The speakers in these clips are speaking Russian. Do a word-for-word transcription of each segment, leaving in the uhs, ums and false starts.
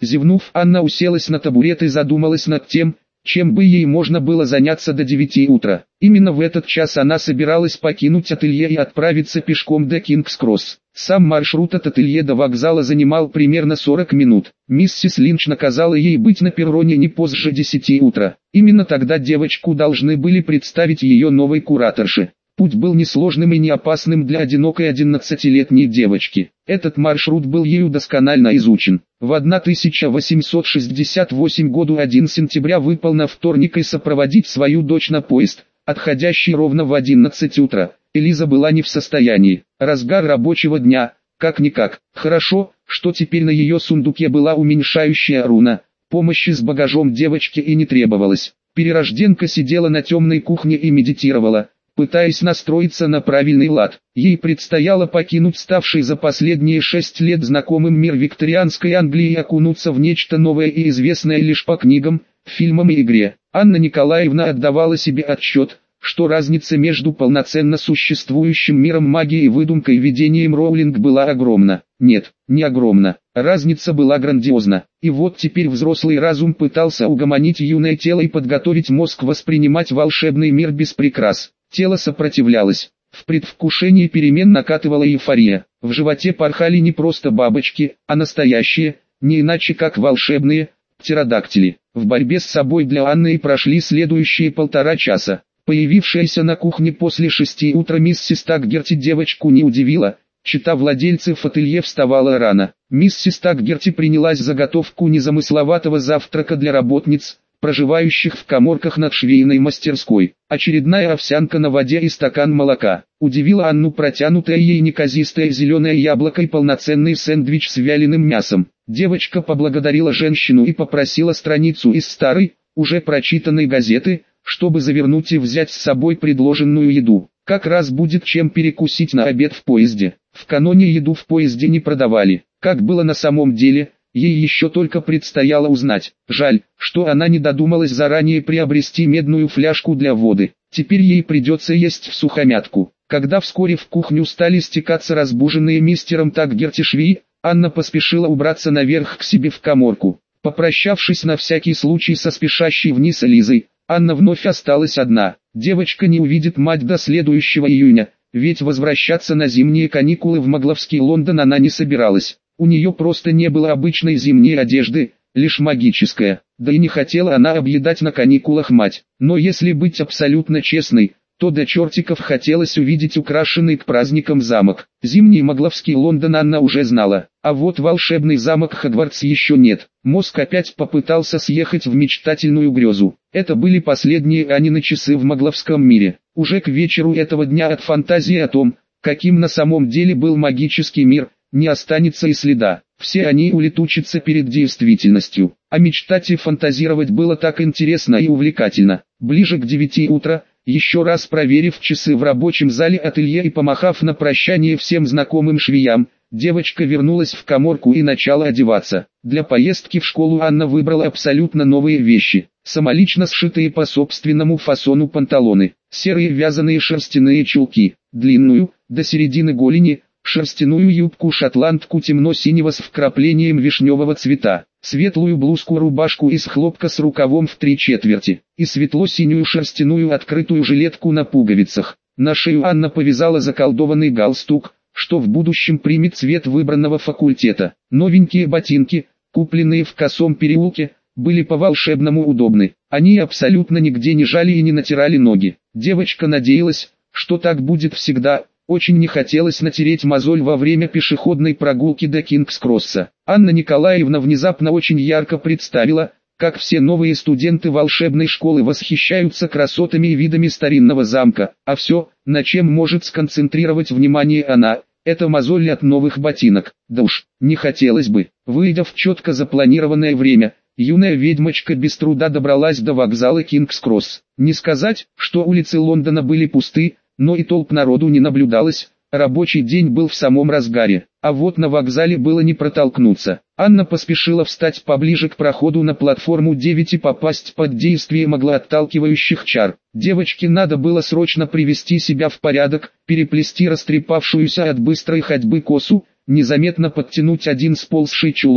Зевнув, Анна уселась на табурет и задумалась над тем, чем бы ей можно было заняться до девяти утра. Именно в этот час она собиралась покинуть ателье и отправиться пешком до Кингс-Кросс. Сам маршрут от ателье до вокзала занимал примерно сорок минут. Миссис Линч наказала ей быть на перроне не позже десяти утра. Именно тогда девочку должны были представить ее новой кураторше. Путь был несложным и не опасным для одинокой одиннадцатилетней девочки. Этот маршрут был ею досконально изучен. В тысяча восемьсот шестьдесят восьмом году первого сентября выпал на вторник и сопроводить свою дочь на поезд, отходящий ровно в одиннадцать утра. Элиза была не в состоянии. Разгар рабочего дня, как-никак. Хорошо, что теперь на ее сундуке была уменьшающая руна. Помощи с багажом девочке и не требовалось. Перерожденка сидела на темной кухне и медитировала, пытаясь настроиться на правильный лад. Ей предстояло покинуть ставший за последние шесть лет знакомым мир викторианской Англии и окунуться в нечто новое и известное лишь по книгам, фильмам и игре. Анна Николаевна отдавала себе отчет, что разница между полноценно существующим миром магии и выдумкой видением Роулинг была огромна. Нет, не огромна. Разница была грандиозна. И вот теперь взрослый разум пытался угомонить юное тело и подготовить мозг воспринимать волшебный мир без прикрас. Тело сопротивлялось. В предвкушении перемен накатывала эйфория. В животе порхали не просто бабочки, а настоящие, не иначе как волшебные, птеродактили. В борьбе с собой для Анны и прошли следующие полтора часа. Появившаяся на кухне после шести утра миссис Такгерти девочку не удивила. Чета владельцев ателье вставала рано. Миссис Такгерти принялась заготовку незамысловатого завтрака для работниц, проживающих в каморках над швейной мастерской. Очередная овсянка на воде и стакан молока. Удивила Анну протянутое ей неказистое зеленое яблоко и полноценный сэндвич с вяленым мясом. Девочка поблагодарила женщину и попросила страницу из старой, уже прочитанной газеты, чтобы завернуть и взять с собой предложенную еду. Как раз будет чем перекусить на обед в поезде. В каноне еду в поезде не продавали. Как было на самом деле, ей еще только предстояло узнать. Жаль, что она не додумалась заранее приобрести медную фляжку для воды. Теперь ей придется есть всухомятку. Когда вскоре в кухню стали стекаться разбуженные мистером Такгерти швеи, Анна поспешила убраться наверх к себе в каморку. Попрощавшись на всякий случай со спешащей вниз Лизой, Анна вновь осталась одна. Девочка не увидит мать до следующего июня, ведь возвращаться на зимние каникулы в Магловский Лондон она не собиралась. У нее просто не было обычной зимней одежды, лишь магическая, да и не хотела она объедать на каникулах мать. Но если быть абсолютно честной, то до чертиков хотелось увидеть украшенный к праздникам замок. Зимний Магловский Лондон Анна уже знала, а вот волшебный замок Хогвартс еще нет. Мозг опять попытался съехать в мечтательную грезу. Это были последние Анины часы в Магловском мире. Уже к вечеру этого дня от фантазии о том, каким на самом деле был магический мир, не останется и следа. Все они улетучатся перед действительностью. А мечтать и фантазировать было так интересно и увлекательно. Ближе к девяти утра, еще раз проверив часы в рабочем зале ателье и помахав на прощание всем знакомым швеям, девочка вернулась в каморку и начала одеваться. Для поездки в школу Анна выбрала абсолютно новые вещи. Самолично сшитые по собственному фасону панталоны, серые вязаные шерстяные чулки, длинную, до середины голени, шерстяную юбку-шотландку темно-синего с вкраплением вишневого цвета, светлую блузку-рубашку из хлопка с рукавом в три четверти, и светло-синюю шерстяную открытую жилетку на пуговицах. На шею Анна повязала заколдованный галстук, что в будущем примет цвет выбранного факультета. Новенькие ботинки, купленные в Косом переулке, были по-волшебному удобны. Они абсолютно нигде не жали и не натирали ноги. Девочка надеялась, что так будет всегда. Очень не хотелось натереть мозоль во время пешеходной прогулки до Кингс-Кросса. Анна Николаевна внезапно очень ярко представила, как все новые студенты волшебной школы восхищаются красотами и видами старинного замка, а все, на чем может сконцентрировать внимание она, это мозоль от новых ботинок. Да уж, не хотелось бы. Выйдя в четко запланированное время, юная ведьмочка без труда добралась до вокзала Кингс-Кросс. Не сказать, что улицы Лондона были пусты, но и толп народу не наблюдалось, рабочий день был в самом разгаре, а вот на вокзале было не протолкнуться. Анна поспешила встать поближе к проходу на платформу девять и попасть под действие маглоотталкивающих чар. Девочке надо было срочно привести себя в порядок, переплести растрепавшуюся от быстрой ходьбы косу, незаметно подтянуть один сползший чулок,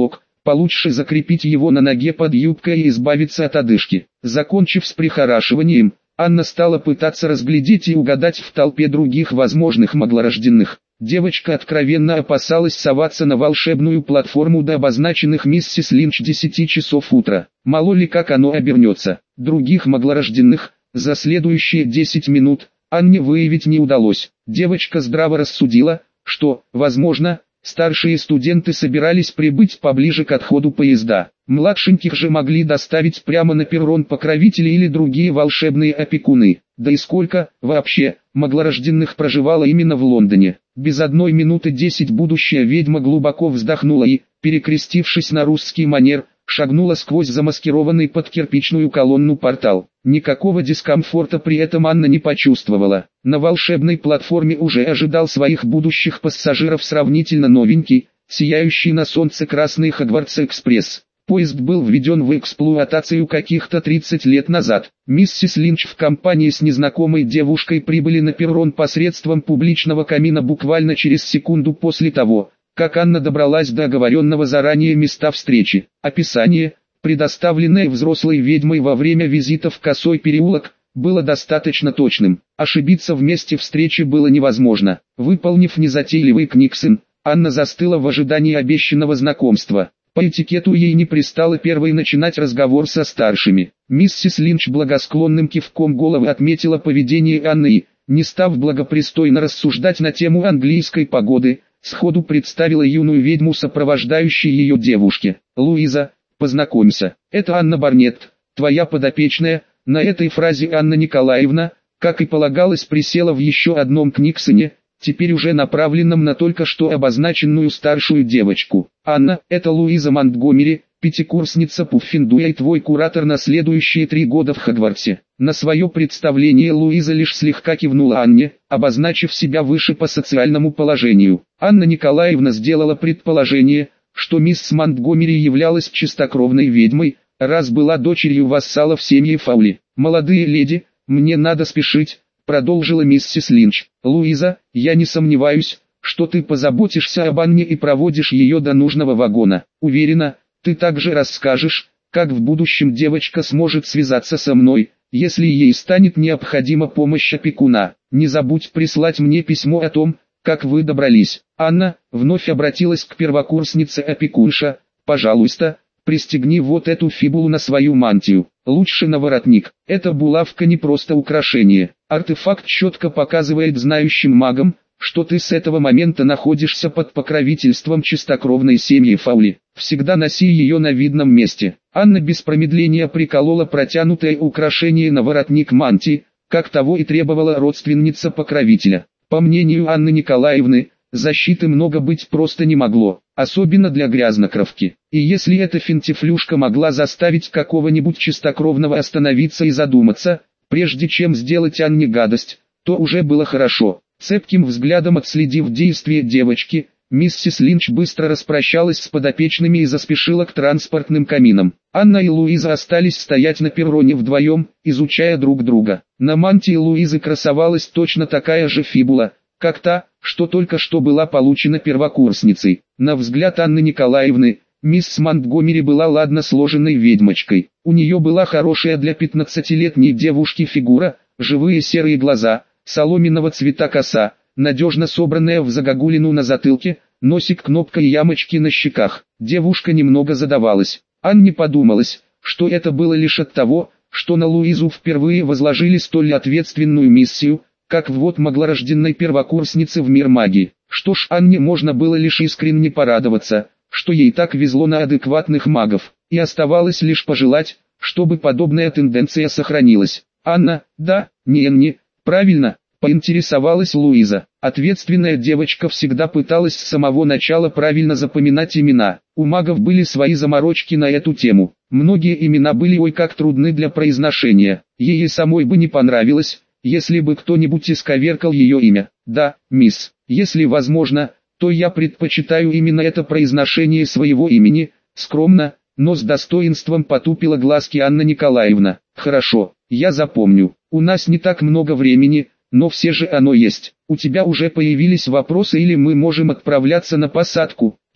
Получше закрепить его на ноге под юбкой и избавиться от одышки. Закончив с прихорашиванием, Анна стала пытаться разглядеть и угадать в толпе других возможных маглорожденных. Девочка откровенно опасалась соваться на волшебную платформу до обозначенных миссис Линч десяти часов утра. Мало ли как оно обернется. Других маглорожденных за следующие десять минут Анне выявить не удалось. Девочка здраво рассудила, что, возможно, старшие студенты собирались прибыть поближе к отходу поезда. Младшеньких же могли доставить прямо на перрон покровители или другие волшебные опекуны. Да и сколько, вообще, маглорожденных проживало именно в Лондоне. Без одной минуты десять будущая ведьма глубоко вздохнула и, перекрестившись на русский манер, шагнула сквозь замаскированный под кирпичную колонну портал. Никакого дискомфорта при этом Анна не почувствовала. На волшебной платформе уже ожидал своих будущих пассажиров сравнительно новенький, сияющий на солнце красный Хогвартс-экспресс. Поезд был введен в эксплуатацию каких-то тридцать лет назад. Миссис Линч в компании с незнакомой девушкой прибыли на перрон посредством публичного камина буквально через секунду после того, как Анна добралась до оговоренного заранее места встречи. Описание, предоставленное взрослой ведьмой во время визита в Косой переулок, было достаточно точным. Ошибиться в месте встречи было невозможно. Выполнив незатейливый книксон, Анна застыла в ожидании обещанного знакомства. По этикету ей не пристало первой начинать разговор со старшими. Миссис Линч благосклонным кивком головы отметила поведение Анны и, не став благопристойно рассуждать на тему английской погоды, сходу представила юную ведьму сопровождающей ее девушке. «Луиза, познакомься, это Анна Барнетт, твоя подопечная». На этой фразе Анна Николаевна, как и полагалось, присела в еще одном книксоне, теперь уже направленном на только что обозначенную старшую девочку. «Анна, это Луиза Монтгомери, пятикурсница Пуффиндуя и твой куратор на следующие три года в Хогвартсе». На свое представление Луиза лишь слегка кивнула Анне, обозначив себя выше по социальному положению. Анна Николаевна сделала предположение, что мисс Монтгомери являлась чистокровной ведьмой, раз была дочерью вассалов семьи Фаули. «Молодые леди, мне надо спешить», — продолжила миссис Линч. «Луиза, я не сомневаюсь, что ты позаботишься об Анне и проводишь ее до нужного вагона. Уверена, ты также расскажешь, как в будущем девочка сможет связаться со мной, если ей станет необходима помощь опекуна. Не забудь прислать мне письмо о том, как вы добрались». Анна вновь обратилась к первокурснице опекунша. «Пожалуйста, пристегни вот эту фибулу на свою мантию, лучше на воротник. Эта булавка не просто украшение. Артефакт четко показывает знающим магам, что ты с этого момента находишься под покровительством чистокровной семьи Фаули. Всегда носи ее на видном месте». Анна без промедления приколола протянутое украшение на воротник мантии, как того и требовала родственница покровителя. По мнению Анны Николаевны, защиты много быть просто не могло, особенно для грязнокровки. И если эта финтифлюшка могла заставить какого-нибудь чистокровного остановиться и задуматься, прежде чем сделать Анне гадость, то уже было хорошо. Цепким взглядом отследив действия девочки, миссис Линч быстро распрощалась с подопечными и заспешила к транспортным каминам. Анна и Луиза остались стоять на перроне вдвоем, изучая друг друга. На мантии Луизы красовалась точно такая же фибула, как та, что только что была получена первокурсницей. На взгляд Анны Николаевны, мисс Монтгомери была ладно сложенной ведьмочкой. У нее была хорошая для пятнадцатилетней девушки фигура, живые серые глаза, соломенного цвета коса, надежно собранная в загогулину на затылке, носик, кнопка и ямочки на щеках. Девушка немного задавалась. Анне подумалось, что это было лишь от того, что на Луизу впервые возложили столь ответственную миссию, как ввод маглорожденной первокурсницы в мир магии. Что ж, Анне можно было лишь искренне порадоваться, что ей так везло на адекватных магов, и оставалось лишь пожелать, чтобы подобная тенденция сохранилась. «Анна, да, не Энни, правильно?» — поинтересовалась Луиза. Ответственная девочка всегда пыталась с самого начала правильно запоминать имена. У магов были свои заморочки на эту тему. Многие имена были ой как трудны для произношения. Ей самой бы не понравилось, если бы кто-нибудь исковеркал ее имя. «Да, мисс, если возможно, то я предпочитаю именно это произношение своего имени», скромно, но с достоинством потупила глазки Анна Николаевна. «Хорошо, я запомню. У нас не так много времени, но все же оно есть. У тебя уже появились вопросы или мы можем отправляться на посадку?»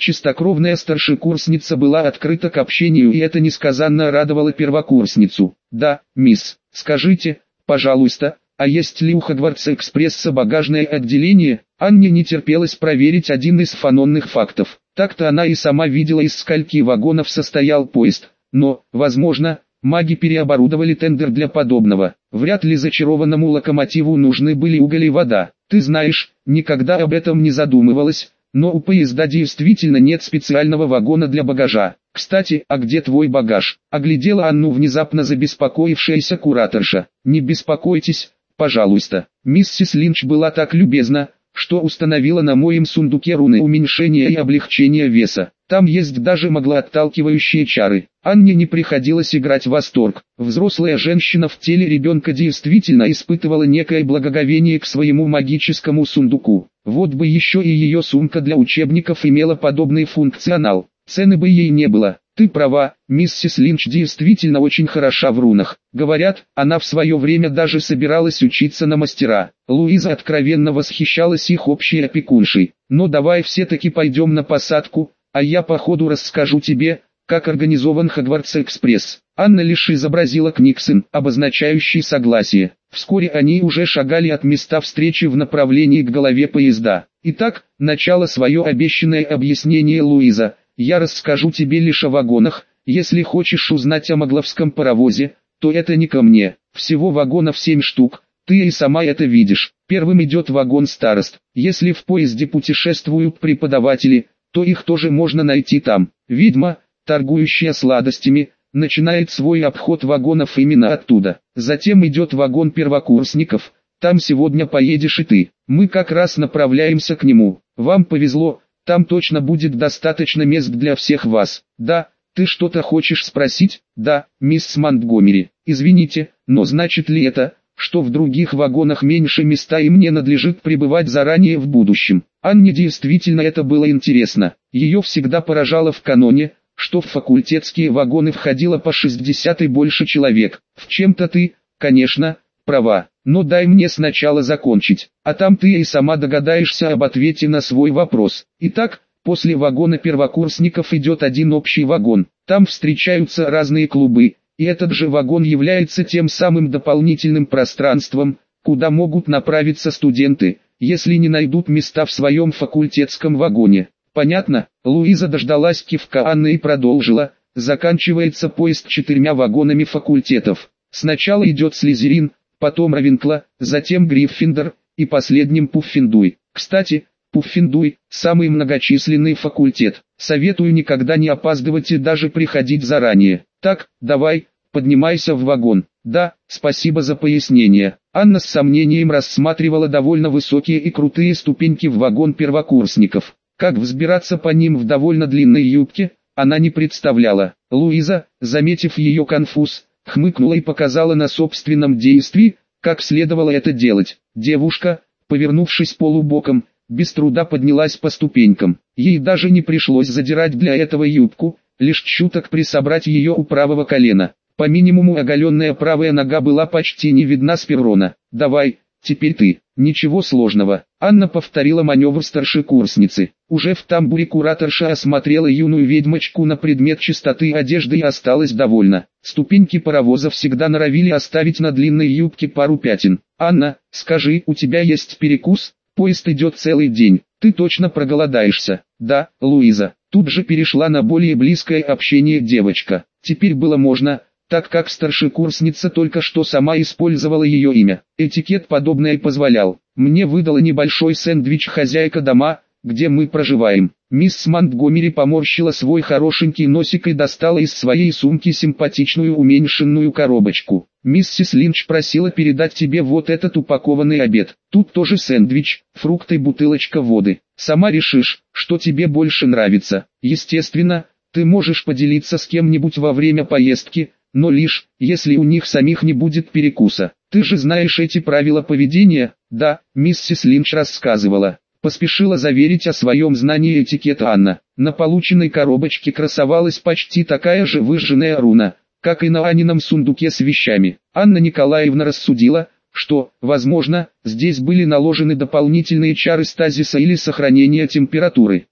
Чистокровная старшекурсница была открыта к общению, и это несказанно радовало первокурсницу. «Да, мисс, скажите, пожалуйста, а есть ли у Хогвартс-экспресса багажное отделение?» Анне не терпелось проверить один из фанонных фактов. Так-то она и сама видела, из скольки вагонов состоял поезд. Но, возможно, маги переоборудовали тендер для подобного. Вряд ли зачарованному локомотиву нужны были уголь и вода. Ты знаешь, никогда об этом не задумывалась. Но у поезда действительно нет специального вагона для багажа. Кстати, а где твой багаж? Оглядела Анну внезапно забеспокоившаяся кураторша. Не беспокойтесь, пожалуйста. Миссис Линч была так любезна, что установила на моем сундуке руны уменьшения и облегчения веса. Там есть даже маглоотталкивающие чары. Анне не приходилось играть в восторг. Взрослая женщина в теле ребенка действительно испытывала некое благоговение к своему магическому сундуку. Вот бы еще и ее сумка для учебников имела подобный функционал. Цены бы ей не было. Ты права, миссис Линч действительно очень хороша в рунах. Говорят, она в свое время даже собиралась учиться на мастера. Луиза откровенно восхищалась их общей опекуншей. Но давай все-таки пойдем на посадку, а я по ходу расскажу тебе, как организован Хогвартс-экспресс. Анна лишь изобразила книксон, обозначающий согласие. Вскоре они уже шагали от места встречи в направлении к голове поезда. Итак, начало свое обещанное объяснение Луиза. Я расскажу тебе лишь о вагонах. Если хочешь узнать о магловском паровозе, то это не ко мне. Всего вагонов семь штук. Ты и сама это видишь. Первым идет вагон старост. Если в поезде путешествуют преподаватели, то их тоже можно найти там. Ведьма, торгующая сладостями, начинает свой обход вагонов именно оттуда. Затем идет вагон первокурсников. Там сегодня поедешь и ты. Мы как раз направляемся к нему. Вам повезло, там точно будет достаточно мест для всех вас. Да, ты что-то хочешь спросить? Да, мисс Монтгомери. Извините, но значит ли это, что в других вагонах меньше места и мне надлежит пребывать заранее в будущем? Анне действительно это было интересно. Ее всегда поражало в каноне, что в факультетские вагоны входило по шестьдесят и больше человек. В чем-то ты, конечно, права, но дай мне сначала закончить, а там ты и сама догадаешься об ответе на свой вопрос. Итак, после вагона первокурсников идет один общий вагон, там встречаются разные клубы, и этот же вагон является тем самым дополнительным пространством, куда могут направиться студенты, если не найдут места в своем факультетском вагоне. Понятно? Луиза дождалась кивка Анны и продолжила. Заканчивается поезд четырьмя вагонами факультетов. Сначала идет Слизерин, потом Равенкло, затем Гриффиндор, и последним Пуффендуй. Кстати, Пуффендуй – самый многочисленный факультет. Советую никогда не опаздывать и даже приходить заранее. Так, давай, поднимайся в вагон. Да, спасибо за пояснение. Анна с сомнением рассматривала довольно высокие и крутые ступеньки в вагон первокурсников. Как взбираться по ним в довольно длинной юбке, она не представляла. Луиза, заметив ее конфуз, хмыкнула и показала на собственном действии, как следовало это делать. Девушка, повернувшись полубоком, без труда поднялась по ступенькам. Ей даже не пришлось задирать для этого юбку, лишь чуток присобрать ее у правого колена. По минимуму оголенная правая нога была почти не видна с перрона. «Давай, теперь ты». «Ничего сложного». Анна повторила маневр старшекурсницы. Уже в тамбуре кураторша осмотрела юную ведьмочку на предмет чистоты одежды и осталась довольна. Ступеньки паровоза всегда норовили оставить на длинной юбке пару пятен. «Анна, скажи, у тебя есть перекус? Поезд идет целый день. Ты точно проголодаешься?» «Да, Луиза». Тут же перешла на более близкое общение девочка. Теперь было можно, так как старшекурсница только что сама использовала ее имя. Этикет подобное позволял. «Мне выдала небольшой сэндвич хозяйка дома, где мы проживаем». Мисс Монтгомери поморщила свой хорошенький носик и достала из своей сумки симпатичную уменьшенную коробочку. «Миссис Линч просила передать тебе вот этот упакованный обед. Тут тоже сэндвич, фрукты и бутылочка воды. Сама решишь, что тебе больше нравится. Естественно, ты можешь поделиться с кем-нибудь во время поездки, но лишь, если у них самих не будет перекуса. Ты же знаешь эти правила поведения?» «Да, миссис Линч рассказывала». Поспешила заверить о своем знании этикета Анна. На полученной коробочке красовалась почти такая же выжженная руна, как и на Анином сундуке с вещами. Анна Николаевна рассудила, что, возможно, здесь были наложены дополнительные чары стазиса или сохранения температуры.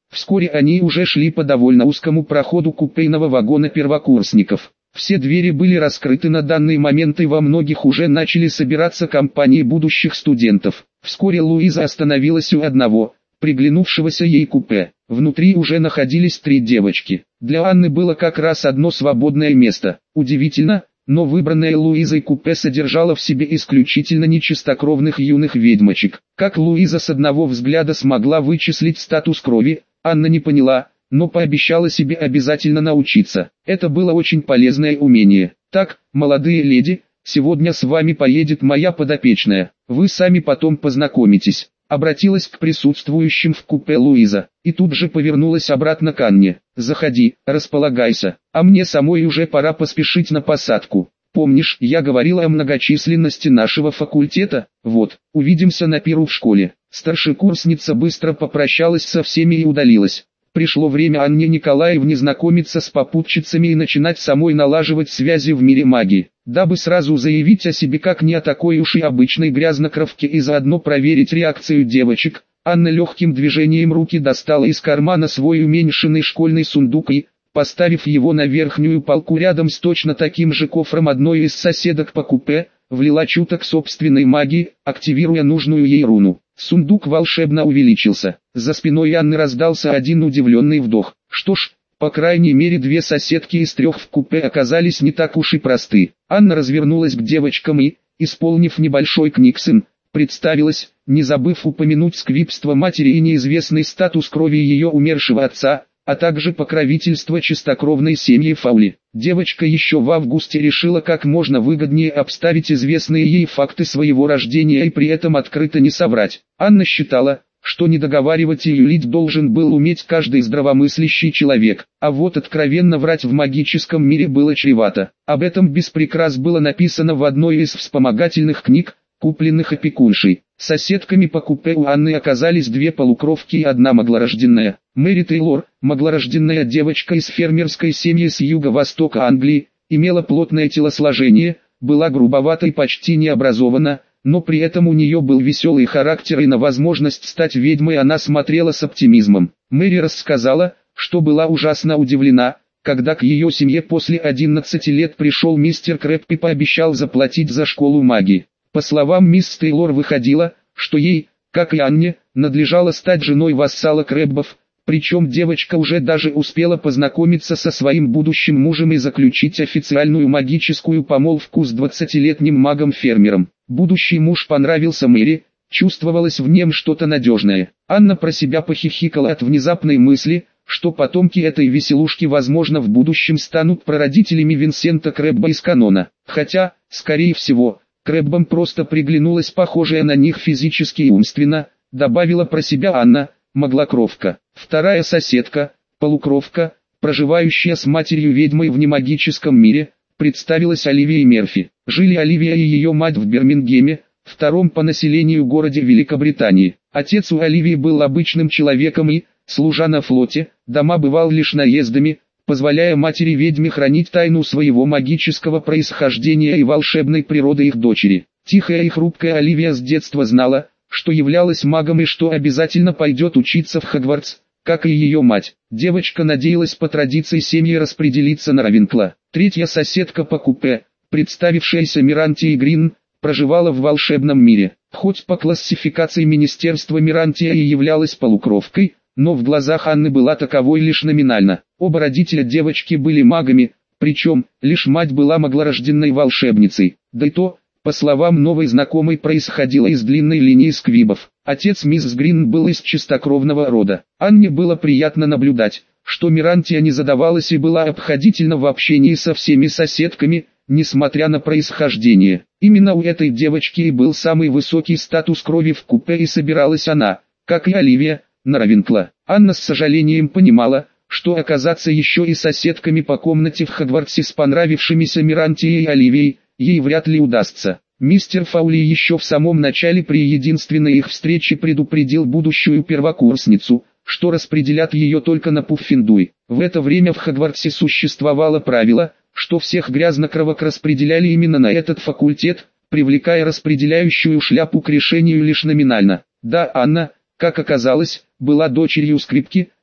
Вскоре они уже шли по довольно узкому проходу купейного вагона первокурсников. Все двери были раскрыты на данный момент, и во многих уже начали собираться компании будущих студентов. Вскоре Луиза остановилась у одного, приглянувшегося ей купе. Внутри уже находились три девочки. Для Анны было как раз одно свободное место. Удивительно, но выбранное Луизой купе содержало в себе исключительно нечистокровных юных ведьмочек. Как Луиза с одного взгляда смогла вычислить статус крови, Анна не поняла, но пообещала себе обязательно научиться. Это было очень полезное умение. «Так, молодые леди, сегодня с вами поедет моя подопечная. Вы сами потом познакомитесь», — обратилась к присутствующим в купе Луиза, и тут же повернулась обратно к Анне. «Заходи, располагайся, а мне самой уже пора поспешить на посадку. Помнишь, я говорила о многочисленности нашего факультета? Вот, увидимся на пиру в школе». Старшекурсница быстро попрощалась со всеми и удалилась. Пришло время Анне Николаевне знакомиться с попутчицами и начинать самой налаживать связи в мире магии, дабы сразу заявить о себе как не о такой уж и обычной грязнокровке и заодно проверить реакцию девочек. Анна легким движением руки достала из кармана свой уменьшенный школьный сундук и, поставив его на верхнюю полку рядом с точно таким же кофром одной из соседок по купе, влила чуток собственной магии, активируя нужную ей руну. Сундук волшебно увеличился. За спиной Анны раздался один удивленный вдох. Что ж, по крайней мере две соседки из трех в купе оказались не так уж и просты. Анна развернулась к девочкам и, исполнив небольшой книксон, представилась, не забыв упомянуть сквибство матери и неизвестный статус крови ее умершего отца, а также покровительство чистокровной семьи Фаули. Девочка еще в августе решила как можно выгоднее обставить известные ей факты своего рождения и при этом открыто не соврать. Анна считала, что не договаривать и юлить должен был уметь каждый здравомыслящий человек, а вот откровенно врать в магическом мире было чревато. Об этом без прикрас было написано в одной из вспомогательных книг, купленных опекуншей. Соседками по купе у Анны оказались две полукровки и одна маглорожденная. Мэри Тейлор, маглорожденная девочка из фермерской семьи с юго-востока Англии, имела плотное телосложение, была грубовата и почти не образована, но при этом у нее был веселый характер и на возможность стать ведьмой она смотрела с оптимизмом. Мэри рассказала, что была ужасно удивлена, когда к ее семье после одиннадцати лет пришел мистер Крэб и пообещал заплатить за школу магии. По словам мисс Тейлор выходило, что ей, как и Анне, надлежало стать женой вассала Крэббов, причем девочка уже даже успела познакомиться со своим будущим мужем и заключить официальную магическую помолвку с двадцатилетним магом-фермером. Будущий муж понравился Мэри, чувствовалось в нем что-то надежное. Анна про себя похихикала от внезапной мысли, что потомки этой веселушки возможно в будущем станут прародителями Винсента Крэбба из канона, хотя, скорее всего, Крэббам просто приглянулась похожая на них физически и умственно, добавила про себя Анна, маглокровка. Вторая соседка, полукровка, проживающая с матерью-ведьмой в немагическом мире, представилась Оливией Мерфи. Жили Оливия и ее мать в Бирмингеме, втором по населению городе Великобритании. Отец у Оливии был обычным человеком и, служа на флоте, дома бывал лишь наездами, позволяя матери-ведьме хранить тайну своего магического происхождения и волшебной природы их дочери. Тихая и хрупкая Оливия с детства знала, что являлась магом и что обязательно пойдет учиться в Хогвартс, как и ее мать. Девочка надеялась по традиции семьи распределиться на Равенкла. Третья соседка по купе, представившаяся Мирантией Грин, проживала в волшебном мире. Хоть по классификации министерства Мирантия и являлась полукровкой, но в глазах Анны была таковой лишь номинально. Оба родителя девочки были магами, причем, лишь мать была маглорожденной волшебницей. Да и то, по словам новой знакомой, происходила из длинной линии сквибов. Отец мисс Грин был из чистокровного рода. Анне было приятно наблюдать, что Мирантия не задавалась и была обходительна в общении со всеми соседками, несмотря на происхождение. Именно у этой девочки и был самый высокий статус крови в купе, и собиралась она, как и Оливия, на Равенкла. Анна с сожалением понимала, что оказаться еще и соседками по комнате в Хогвартсе с понравившимися Мирантией и Оливией, ей вряд ли удастся. Мистер Фаули еще в самом начале при единственной их встрече предупредил будущую первокурсницу, что распределят ее только на Пуффендуй. В это время в Хогвартсе существовало правило, что всех грязнокровок распределяли именно на этот факультет, привлекая распределяющую шляпу к решению лишь номинально. Да, Анна, как оказалось, была дочерью скрипки,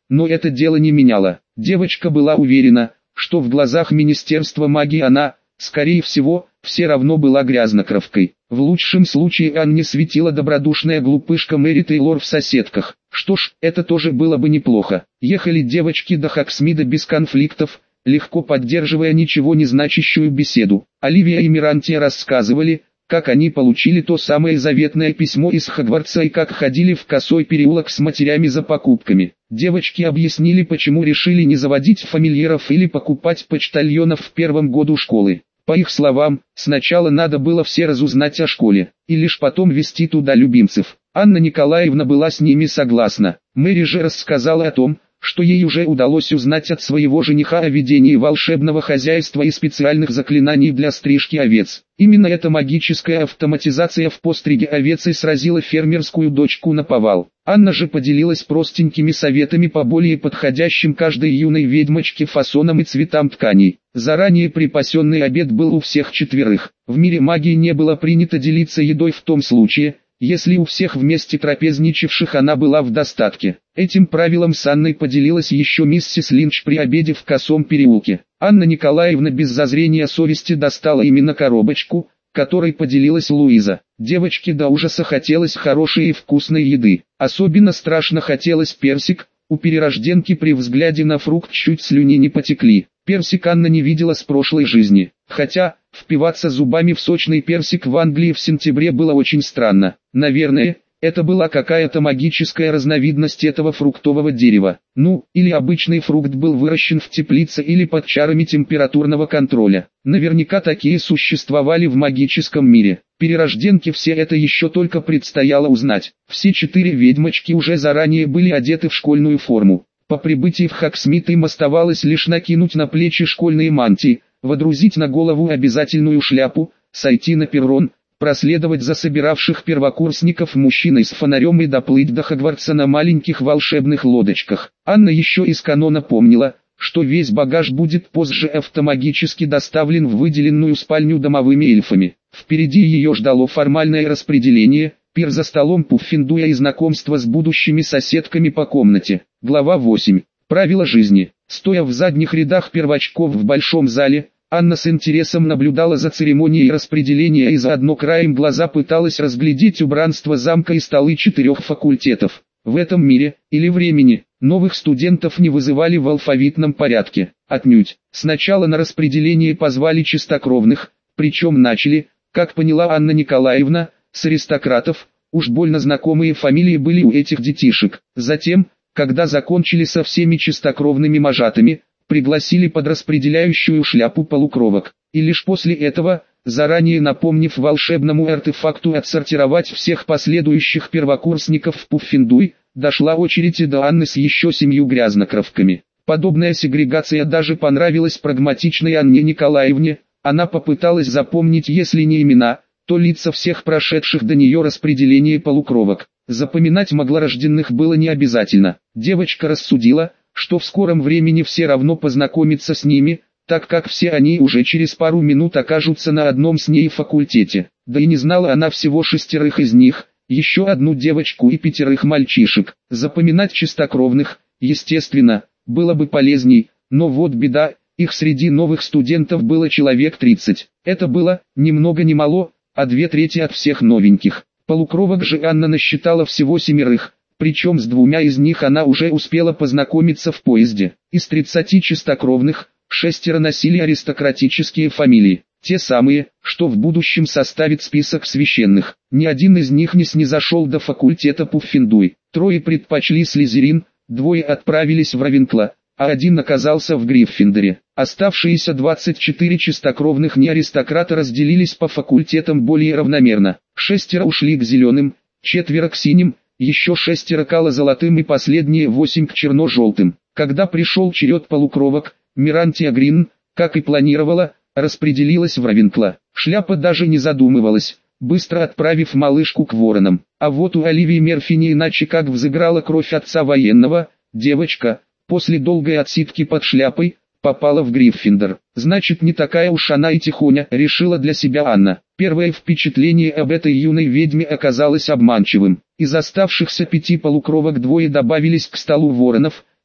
но это дело не меняло. Девочка была уверена, что в глазах Министерства магии она, скорее всего, все равно была грязнокровкой. В лучшем случае Анне светила добродушная глупышка Мэри Тейлор в соседках. Что ж, это тоже было бы неплохо. Ехали девочки до Хоксмида без конфликтов, легко поддерживая ничего не значащую беседу. Оливия и Мирантия рассказывали, как они получили то самое заветное письмо из Хогвартса и как ходили в Косой переулок с матерями за покупками. Девочки объяснили, почему решили не заводить фамильяров или покупать почтальонов в первом году школы. По их словам, сначала надо было все разузнать о школе, и лишь потом везти туда любимцев. Анна Николаевна была с ними согласна. Мэри же рассказала о том, что ей уже удалось узнать от своего жениха о ведении волшебного хозяйства и специальных заклинаний для стрижки овец. Именно эта магическая автоматизация в постриге овец и сразила фермерскую дочку наповал. Анна же поделилась простенькими советами по более подходящим каждой юной ведьмочке фасонам и цветам тканей. Заранее припасенный обед был у всех четверых. В мире магии не было принято делиться едой в том случае, если у всех вместе трапезничавших она была в достатке. Этим правилом с Анной поделилась еще миссис Линч при обеде в Косом переулке. Анна Николаевна без зазрения совести достала именно коробочку, которой поделилась Луиза. Девочке до ужаса хотелось хорошей и вкусной еды. Особенно страшно хотелось персик, у перерожденки при взгляде на фрукт чуть слюни не потекли. Персик Анна не видела с прошлой жизни, хотя, впиваться зубами в сочный персик в Англии в сентябре было очень странно. Наверное, это была какая-то магическая разновидность этого фруктового дерева. Ну, или обычный фрукт был выращен в теплице или под чарами температурного контроля. Наверняка такие существовали в магическом мире. Перерожденке все это еще только предстояло узнать. Все четыре ведьмочки уже заранее были одеты в школьную форму. По прибытии в Хоксмид им оставалось лишь накинуть на плечи школьные мантии, водрузить на голову обязательную шляпу, сойти на перрон, проследовать за собиравших первокурсников мужчиной с фонарем и доплыть до Хогвартса на маленьких волшебных лодочках. Анна еще из канона помнила, что весь багаж будет позже автомагически доставлен в выделенную спальню домовыми эльфами. Впереди ее ждало формальное распределение, пир за столом Пуффендуя и знакомство с будущими соседками по комнате. Глава восемь. Правила жизни. Стоя в задних рядах первочков в большом зале, Анна с интересом наблюдала за церемонией распределения и заодно краем глаза пыталась разглядеть убранство замка и столы четырех факультетов. В этом мире, или времени, новых студентов не вызывали в алфавитном порядке. Отнюдь. Сначала на распределение позвали чистокровных, причем начали, как поняла Анна Николаевна, с аристократов, уж больно знакомые фамилии были у этих детишек. Затем, когда закончили со всеми чистокровными мажатами, пригласили под распределяющую шляпу полукровок. И лишь после этого, заранее напомнив волшебному артефакту отсортировать всех последующих первокурсников в Пуффендуй, дошла очередь и до Анны с еще семью грязнокровками. Подобная сегрегация даже понравилась прагматичной Анне Николаевне. Она попыталась запомнить, если не имена, то лица всех прошедших до нее распределение полукровок. Запоминать маглорожденных было не обязательно. Девочка рассудила, что в скором времени все равно познакомится с ними, так как все они уже через пару минут окажутся на одном с ней факультете. Да и не знала она всего шестерых из них, еще одну девочку и пятерых мальчишек. Запоминать чистокровных, естественно, было бы полезней, но вот беда, их среди новых студентов было человек тридцать. Это было, ни много ни мало, а две трети от всех новеньких. Полукровок же Анна насчитала всего семерых, причем с двумя из них она уже успела познакомиться в поезде. Из тридцати чистокровных, шестеро носили аристократические фамилии, те самые, что в будущем составит список священных. Ни один из них не снизошел до факультета Пуффендуй. Трое предпочли Слизерин, двое отправились в Равенкло, а один оказался в Гриффиндоре. Оставшиеся двадцать четыре чистокровных неаристократа разделились по факультетам более равномерно. Шестеро ушли к зеленым, четверо к синим, еще шестеро к ало-золотым и последние восемь к черно-желтым. Когда пришел черед полукровок, Мирантия Грин, как и планировала, распределилась в Равенкло. Шляпа даже не задумывалась, быстро отправив малышку к воронам. А вот у Оливии Мерфи не иначе как взыграла кровь отца военного, девочка, после долгой отсидки под шляпой, попала в Гриффиндор. Значит, не такая уж она и тихоня, решила для себя Анна. Первое впечатление об этой юной ведьме оказалось обманчивым. Из оставшихся пяти полукровок двое добавились к столу воронов,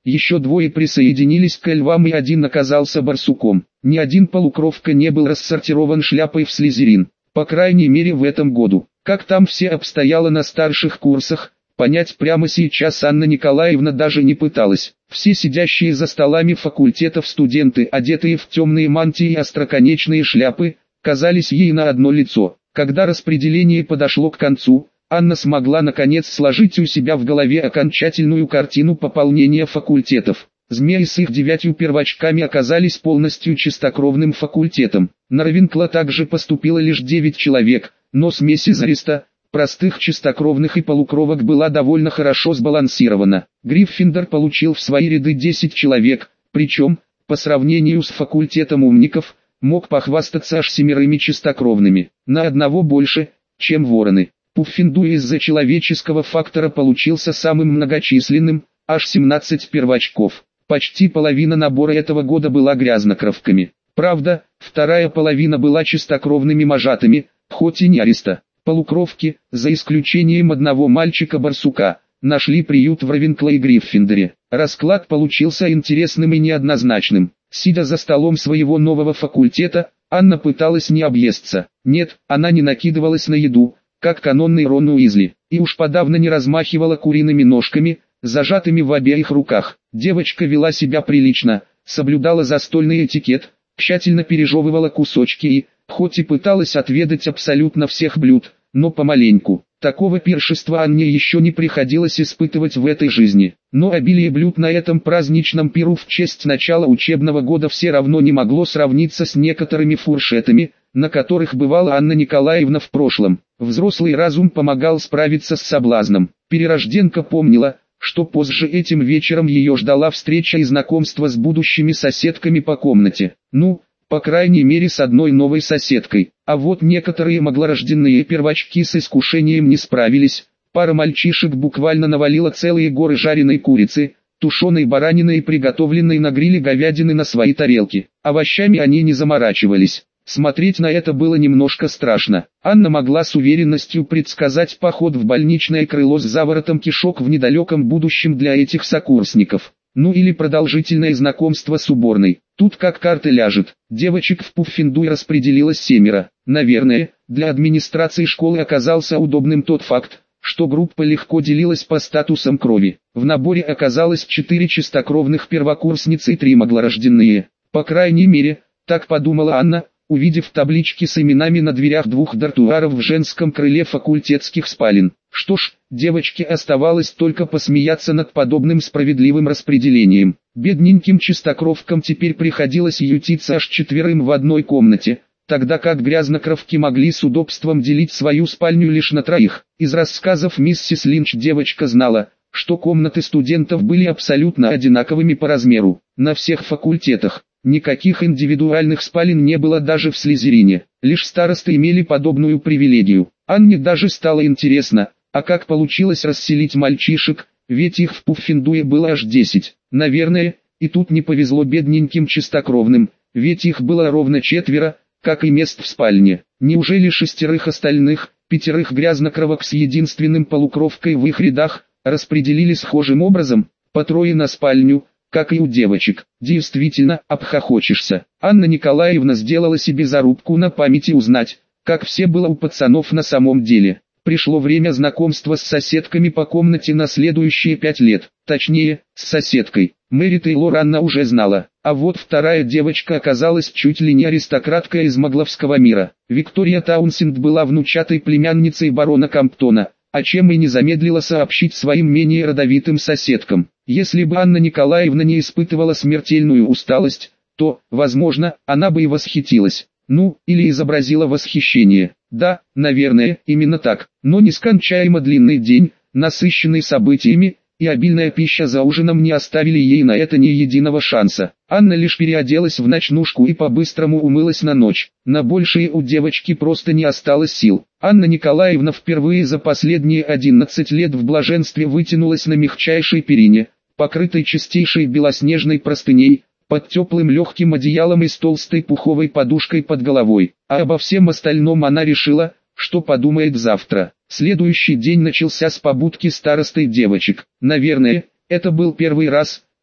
Еще двое присоединились к львам и один оказался барсуком. Ни один полукровка не был рассортирован шляпой в Слизерин, по крайней мере в этом году. Как там все обстояло на старших курсах, понять прямо сейчас Анна Николаевна даже не пыталась. Все сидящие за столами факультетов студенты, одетые в темные мантии и остроконечные шляпы, казались ей на одно лицо. Когда распределение подошло к концу, Анна смогла наконец сложить у себя в голове окончательную картину пополнения факультетов. Змеи с их девятью первачками оказались полностью чистокровным факультетом. На Равенкло также поступило лишь девять человек, но смесь из ариста, простых чистокровных и полукровок была довольно хорошо сбалансирована. Гриффиндор получил в свои ряды десять человек, причем, по сравнению с факультетом умников, мог похвастаться аж семерыми чистокровными, на одного больше, чем вороны. Пуффендуй из-за человеческого фактора получился самым многочисленным, аж семнадцать первачков. Почти половина набора этого года была грязнокровками. Правда, вторая половина была чистокровными мажатами, хоть и не ариста. Полукровки, за исключением одного мальчика-барсука, нашли приют в Равенкло и Гриффиндоре. Расклад получился интересным и неоднозначным. Сидя за столом своего нового факультета, Анна пыталась не объесться. Нет, она не накидывалась на еду, как канонный Рон Уизли, и уж подавно не размахивала куриными ножками, зажатыми в обеих руках. Девочка вела себя прилично, соблюдала застольный этикет, тщательно пережевывала кусочки и, хоть и пыталась отведать абсолютно всех блюд, но помаленьку. Такого пиршества Анне еще не приходилось испытывать в этой жизни. Но обилие блюд на этом праздничном пиру в честь начала учебного года все равно не могло сравниться с некоторыми фуршетами, на которых бывала Анна Николаевна в прошлом. Взрослый разум помогал справиться с соблазном. Перерожденка помнила, что позже этим вечером ее ждала встреча и знакомство с будущими соседками по комнате. Ну, по крайней мере с одной новой соседкой. А вот некоторые маглорожденные первачки с искушением не справились. Пара мальчишек буквально навалила целые горы жареной курицы, тушеной баранины и приготовленной на гриле говядины на свои тарелки. Овощами они не заморачивались. Смотреть на это было немножко страшно. Анна могла с уверенностью предсказать поход в больничное крыло с заворотом кишок в недалеком будущем для этих сокурсников. Ну или продолжительное знакомство с уборной. Тут как карта ляжет. Девочек в Пуффендуй распределилось семеро. Наверное, для администрации школы оказался удобным тот факт, что группа легко делилась по статусам крови. В наборе оказалось четыре чистокровных первокурсницы и три маглорожденные. По крайней мере, так подумала Анна, увидев таблички с именами на дверях двух дартуаров в женском крыле факультетских спален. Что ж, девочке оставалось только посмеяться над подобным справедливым распределением. Бедненьким чистокровкам теперь приходилось ютиться аж четверым в одной комнате, тогда как грязнокровки могли с удобством делить свою спальню лишь на троих. Из рассказов миссис Линч девочка знала, что комнаты студентов были абсолютно одинаковыми по размеру, на всех факультетах. Никаких индивидуальных спален не было даже в Слизерине, лишь старосты имели подобную привилегию. Анне даже стало интересно, а как получилось расселить мальчишек, ведь их в Пуффендуе было аж десять. Наверное, и тут не повезло бедненьким чистокровным, ведь их было ровно четверо, как и мест в спальне. Неужели шестерых остальных, пятерых грязнокровок с единственным полукровкой в их рядах, распределили схожим образом, по трое на спальню, как и у девочек? Действительно, обхохочешься. Анна Николаевна сделала себе зарубку на памяти узнать, как все было у пацанов на самом деле. Пришло время знакомства с соседками по комнате на следующие пять лет. Точнее, с соседкой. Мэри Тейлор Анна уже знала. А вот вторая девочка оказалась чуть ли не аристократка из магловского мира. Виктория Таунсенд была внучатой племянницей барона Камптона, о чем и не замедлила сообщить своим менее родовитым соседкам. Если бы Анна Николаевна не испытывала смертельную усталость, то, возможно, она бы и восхитилась. Ну, или изобразила восхищение. Да, наверное, именно так. Но нескончаемо длинный день, насыщенный событиями, и обильная пища за ужином не оставили ей на это ни единого шанса. Анна лишь переоделась в ночнушку и по-быстрому умылась на ночь. На большее у девочки просто не осталось сил. Анна Николаевна впервые за последние одиннадцать лет в блаженстве вытянулась на мягчайшей перине, покрытой чистейшей белоснежной простыней, под теплым легким одеялом и с толстой пуховой подушкой под головой. А обо всем остальном она решила, что подумает завтра. Следующий день начался с побудки старостой девочек. Наверное, это был первый раз,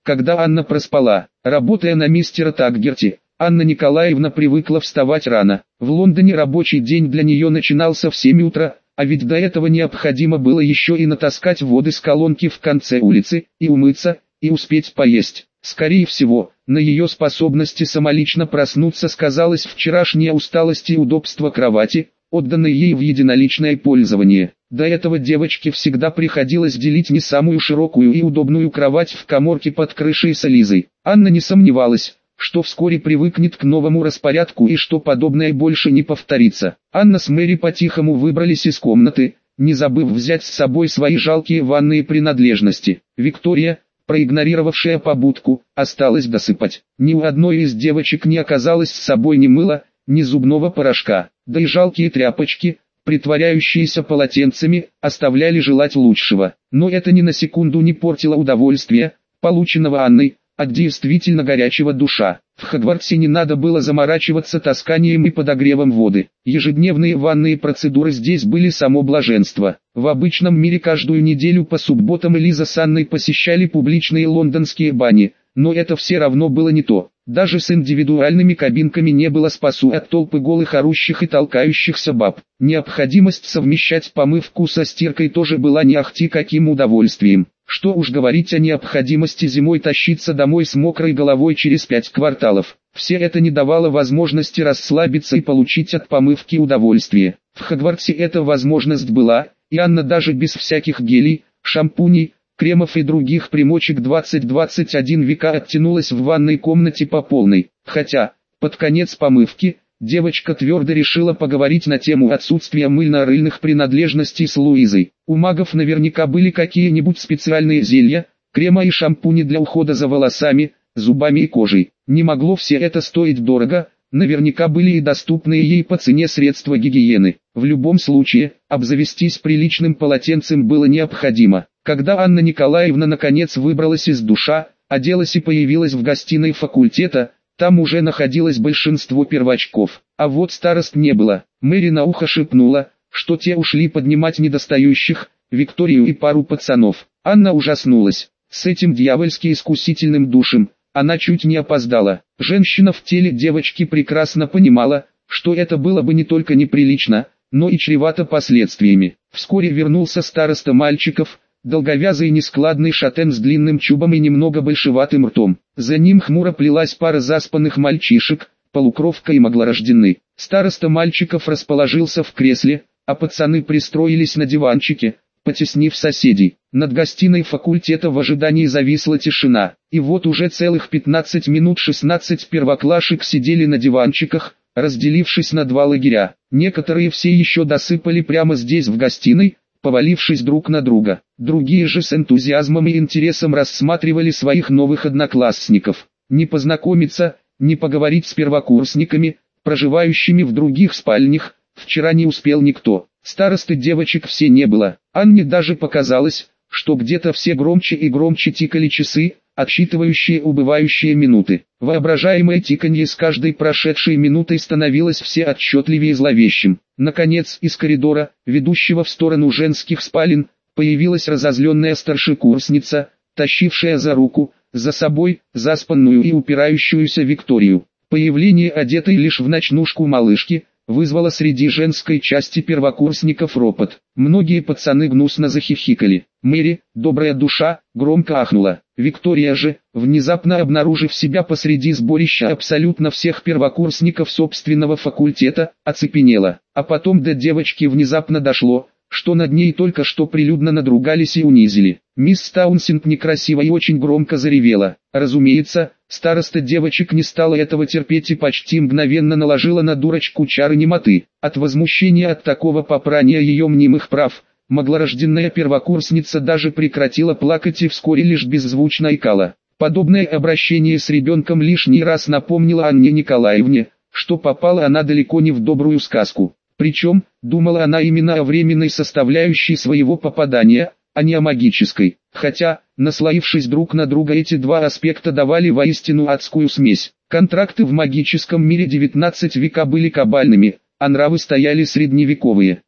Когда Анна проспала, работая на мистера Таггерти, Анна Николаевна привыкла вставать рано. В Лондоне рабочий день для нее начинался в семь утра, а ведь до этого необходимо было еще и натаскать воды с колонки в конце улицы, и умыться, и успеть поесть. Скорее всего, на ее способности самолично проснуться сказалась вчерашняя усталость и удобство кровати, отданной ей в единоличное пользование. До этого девочке всегда приходилось делить не самую широкую и удобную кровать в каморке под крышей с Элизой. Анна не сомневалась, что вскоре привыкнет к новому распорядку и что подобное больше не повторится. Анна с Мэри по-тихому выбрались из комнаты, не забыв взять с собой свои жалкие ванные принадлежности. Виктория, проигнорировавшая побудку, осталась досыпать. Ни у одной из девочек не оказалось с собой ни мыла, ни зубного порошка, да и жалкие тряпочки, притворяющиеся полотенцами, оставляли желать лучшего. Но это ни на секунду не портило удовольствия, полученного Анной, от действительно горячего душа. В Хогвартсе не надо было заморачиваться тасканием и подогревом воды. Ежедневные ванные процедуры здесь были само блаженство. В обычном мире каждую неделю по субботам Элиза с Анной посещали публичные лондонские бани, но это все равно было не то. Даже с индивидуальными кабинками не было спасу от толпы голых орущих и толкающихся баб. Необходимость совмещать помывку со стиркой тоже была не ахти каким удовольствием. Что уж говорить о необходимости зимой тащиться домой с мокрой головой через пять кварталов. Все это не давало возможности расслабиться и получить от помывки удовольствие. В Хогвартсе эта возможность была, и Анна даже без всяких гелей, шампуней, кремов и других примочек двадцать-двадцать один века оттянулась в ванной комнате по полной. Хотя, под конец помывки, девочка твердо решила поговорить на тему отсутствия мыльно-рыльных принадлежностей с Луизой. У магов наверняка были какие-нибудь специальные зелья, крема и шампуни для ухода за волосами, зубами и кожей. Не могло все это стоить дорого, наверняка были и доступные ей по цене средства гигиены. В любом случае, обзавестись приличным полотенцем было необходимо. Когда Анна Николаевна наконец выбралась из душа, оделась и появилась в гостиной факультета, там уже находилось большинство первачков, а вот старост не было. Мэри на ухо шепнула, что те ушли поднимать недостающих, Викторию и пару пацанов. Анна ужаснулась. С этим дьявольски искусительным душем она чуть не опоздала. Женщина в теле девочки прекрасно понимала, что это было бы не только неприлично, но и чревато последствиями. Вскоре вернулся староста мальчиков, долговязый нескладный шатен с длинным чубом и немного большеватым ртом. За ним хмуро плелась пара заспанных мальчишек, полукровка и маглорожденный. Староста мальчиков расположился в кресле, а пацаны пристроились на диванчике, потеснив соседей. Над гостиной факультета в ожидании зависла тишина. И вот уже целых пятнадцать минут шестнадцать первоклашек сидели на диванчиках, разделившись на два лагеря. Некоторые все еще досыпали прямо здесь в гостиной, повалившись друг на друга. Другие же с энтузиазмом и интересом рассматривали своих новых одноклассников. Не познакомиться, не поговорить с первокурсниками, проживающими в других спальнях, вчера не успел никто. Старосты девочек все не было. Анне даже показалось, что где-то все громче и громче тикали часы, отсчитывающие убывающие минуты. Воображаемое тиканье с каждой прошедшей минутой становилось все отчетливее и зловещим. Наконец, из коридора, ведущего в сторону женских спален, появилась разозленная старшекурсница, тащившая за руку, за собой, заспанную и упирающуюся Викторию. Появление одетой лишь в ночнушку малышки вызвало среди женской части первокурсников ропот. Многие пацаны гнусно захихикали. Мэри, добрая душа, громко ахнула. Виктория же, внезапно обнаружив себя посреди сборища абсолютно всех первокурсников собственного факультета, оцепенела. А потом до девочки внезапно дошло, что над ней только что прилюдно надругались и унизили. Мисс Таунсенд некрасиво и очень громко заревела. Разумеется, староста девочек не стала этого терпеть и почти мгновенно наложила на дурочку чары немоты. От возмущения от такого попрания ее мнимых прав, маглорожденная первокурсница даже прекратила плакать и вскоре лишь беззвучно икала. Подобное обращение с ребенком лишний раз напомнило Анне Николаевне, что попала она далеко не в добрую сказку. Причем, думала она именно о временной составляющей своего попадания, а не о магической. Хотя, наслоившись друг на друга, эти два аспекта давали воистину адскую смесь. Контракты в магическом мире девятнадцатого века были кабальными, а нравы стояли средневековые.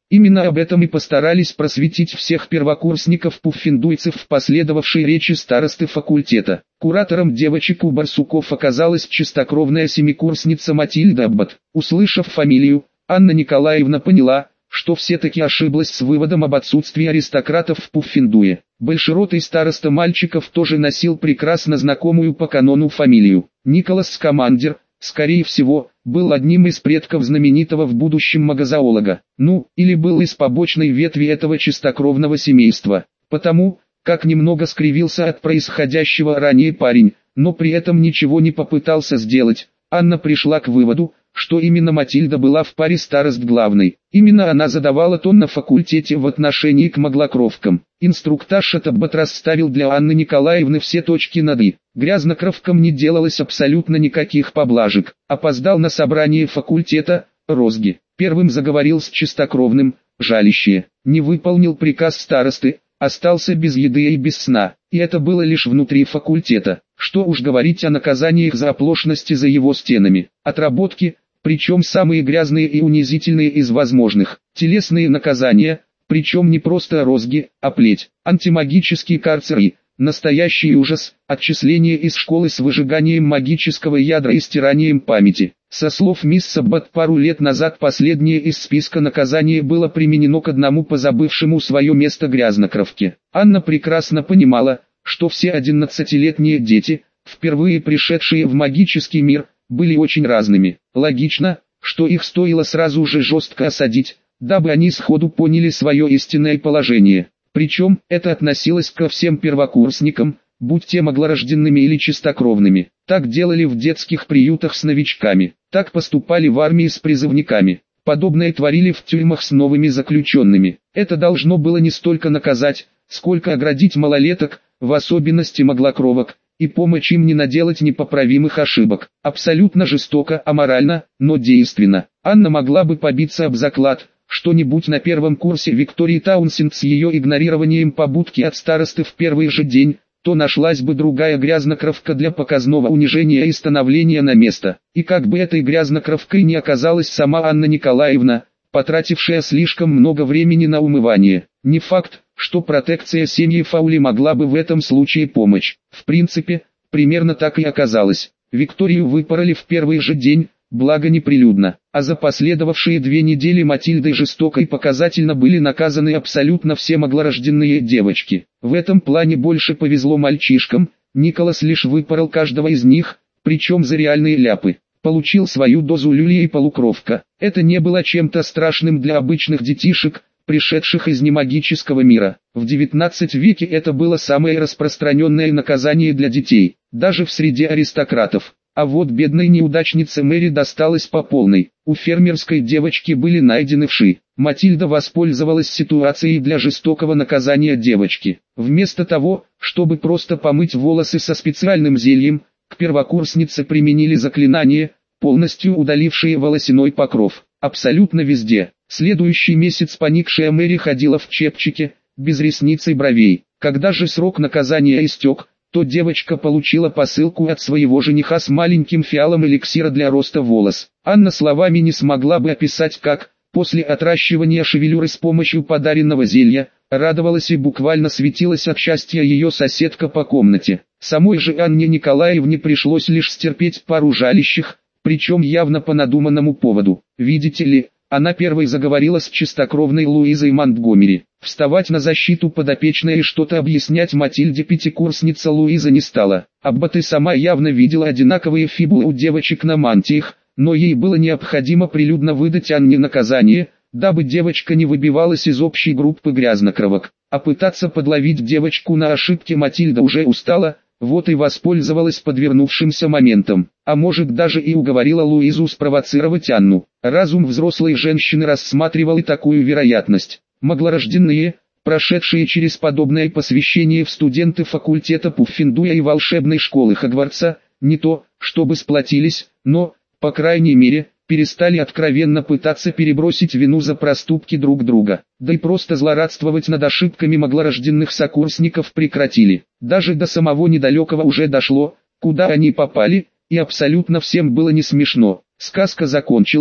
Именно об этом и постарались просветить всех первокурсников-пуффендуйцев в последовавшей речи старосты факультета. Куратором девочек у Барсуков оказалась чистокровная семикурсница Матильда Аббат. Услышав фамилию, Анна Николаевна поняла, что все-таки ошиблась с выводом об отсутствии аристократов в Пуффендуе. Большеротый староста мальчиков тоже носил прекрасно знакомую по канону фамилию. Николас Скамандер, скорее всего, был одним из предков знаменитого в будущем магозоолога. Ну, или был из побочной ветви этого чистокровного семейства. Потому, как немного скривился от происходящего ранее парень, но при этом ничего не попытался сделать, Анна пришла к выводу, что именно Матильда была в паре старост главной. Именно она задавала тон на факультете в отношении к маглокровкам. Инструктаж Аббат расставил для Анны Николаевны все точки над «и». Грязнокровкам не делалось абсолютно никаких поблажек. Опоздал на собрание факультета, розги. Первым заговорил с чистокровным, жалящее. Не выполнил приказ старосты, остался без еды и без сна. И это было лишь внутри факультета. Что уж говорить о наказаниях за оплошности за его стенами. Отработки, причем самые грязные и унизительные из возможных. Телесные наказания, причем не просто розги, а плеть. Антимагический карцер и настоящий ужас, отчисление из школы с выжиганием магического ядра и стиранием памяти. Со слов мисс Аббат пару лет назад последнее из списка наказаний было применено к одному позабывшему свое место грязнокровке. Анна прекрасно понимала, что все одиннадцатилетние дети, впервые пришедшие в магический мир, были очень разными. Логично, что их стоило сразу же жестко осадить, дабы они сходу поняли свое истинное положение. Причем, это относилось ко всем первокурсникам, будь те маглорожденными или чистокровными. Так делали в детских приютах с новичками, так поступали в армии с призывниками. Подобное творили в тюрьмах с новыми заключенными. Это должно было не столько наказать, сколько оградить малолеток, в особенности маглокровок, и помочь им не наделать непоправимых ошибок. Абсолютно жестоко, аморально, но действенно. Анна могла бы побиться об заклад, что-нибудь на первом курсе Виктории Таунсенд с ее игнорированием побудки от старосты в первый же день, то нашлась бы другая грязнокровка для показного унижения и становления на место. И как бы этой грязнокровкой не оказалась сама Анна Николаевна, потратившая слишком много времени на умывание. Не факт, что протекция семьи Фаули могла бы в этом случае помочь. В принципе, примерно так и оказалось. Викторию выпороли в первый же день, благо неприлюдно, а за последовавшие две недели Матильдой жестоко и показательно были наказаны абсолютно все маглорожденные девочки. В этом плане больше повезло мальчишкам, Николас лишь выпорол каждого из них, причем за реальные ляпы. Получил свою дозу люлей и полукровка. Это не было чем-то страшным для обычных детишек, пришедших из немагического мира. В девятнадцатом веке это было самое распространенное наказание для детей, даже в среде аристократов. А вот бедной неудачнице Мэри досталось по полной. У фермерской девочки были найдены вши. Матильда воспользовалась ситуацией для жестокого наказания девочки. Вместо того, чтобы просто помыть волосы со специальным зельем, к первокурснице применили заклинание, полностью удалившее волосяной покров. Абсолютно везде. Следующий месяц поникшая Мэри ходила в чепчике, без ресниц и бровей. Когда же срок наказания истек, то девочка получила посылку от своего жениха с маленьким фиалом эликсира для роста волос. Анна словами не смогла бы описать как, после отращивания шевелюры с помощью подаренного зелья, радовалась и буквально светилась от счастья ее соседка по комнате. Самой же Анне Николаевне пришлось лишь стерпеть пару жалящих, причем явно по надуманному поводу. Видите ли, она первой заговорила с чистокровной Луизой Монтгомери. Вставать на защиту подопечной и что-то объяснять Матильде пятикурсница Луиза не стала. Аббат и сама явно видела одинаковые фибулы у девочек на мантиях, но ей было необходимо прилюдно выдать Анне наказание, дабы девочка не выбивалась из общей группы грязнокровок. А пытаться подловить девочку на ошибке Матильда уже устала, вот и воспользовалась подвернувшимся моментом. А может даже и уговорила Луизу спровоцировать Анну. Разум взрослой женщины рассматривал и такую вероятность. Маглорожденные, прошедшие через подобное посвящение в студенты факультета Пуффендуя и волшебной школы Хогвартса, не то, чтобы сплотились, но, по крайней мере, перестали откровенно пытаться перебросить вину за проступки друг друга. Да и просто злорадствовать над ошибками маглорожденных сокурсников прекратили. Даже до самого недалекого уже дошло, куда они попали, и абсолютно всем было не смешно. Сказка закончилась,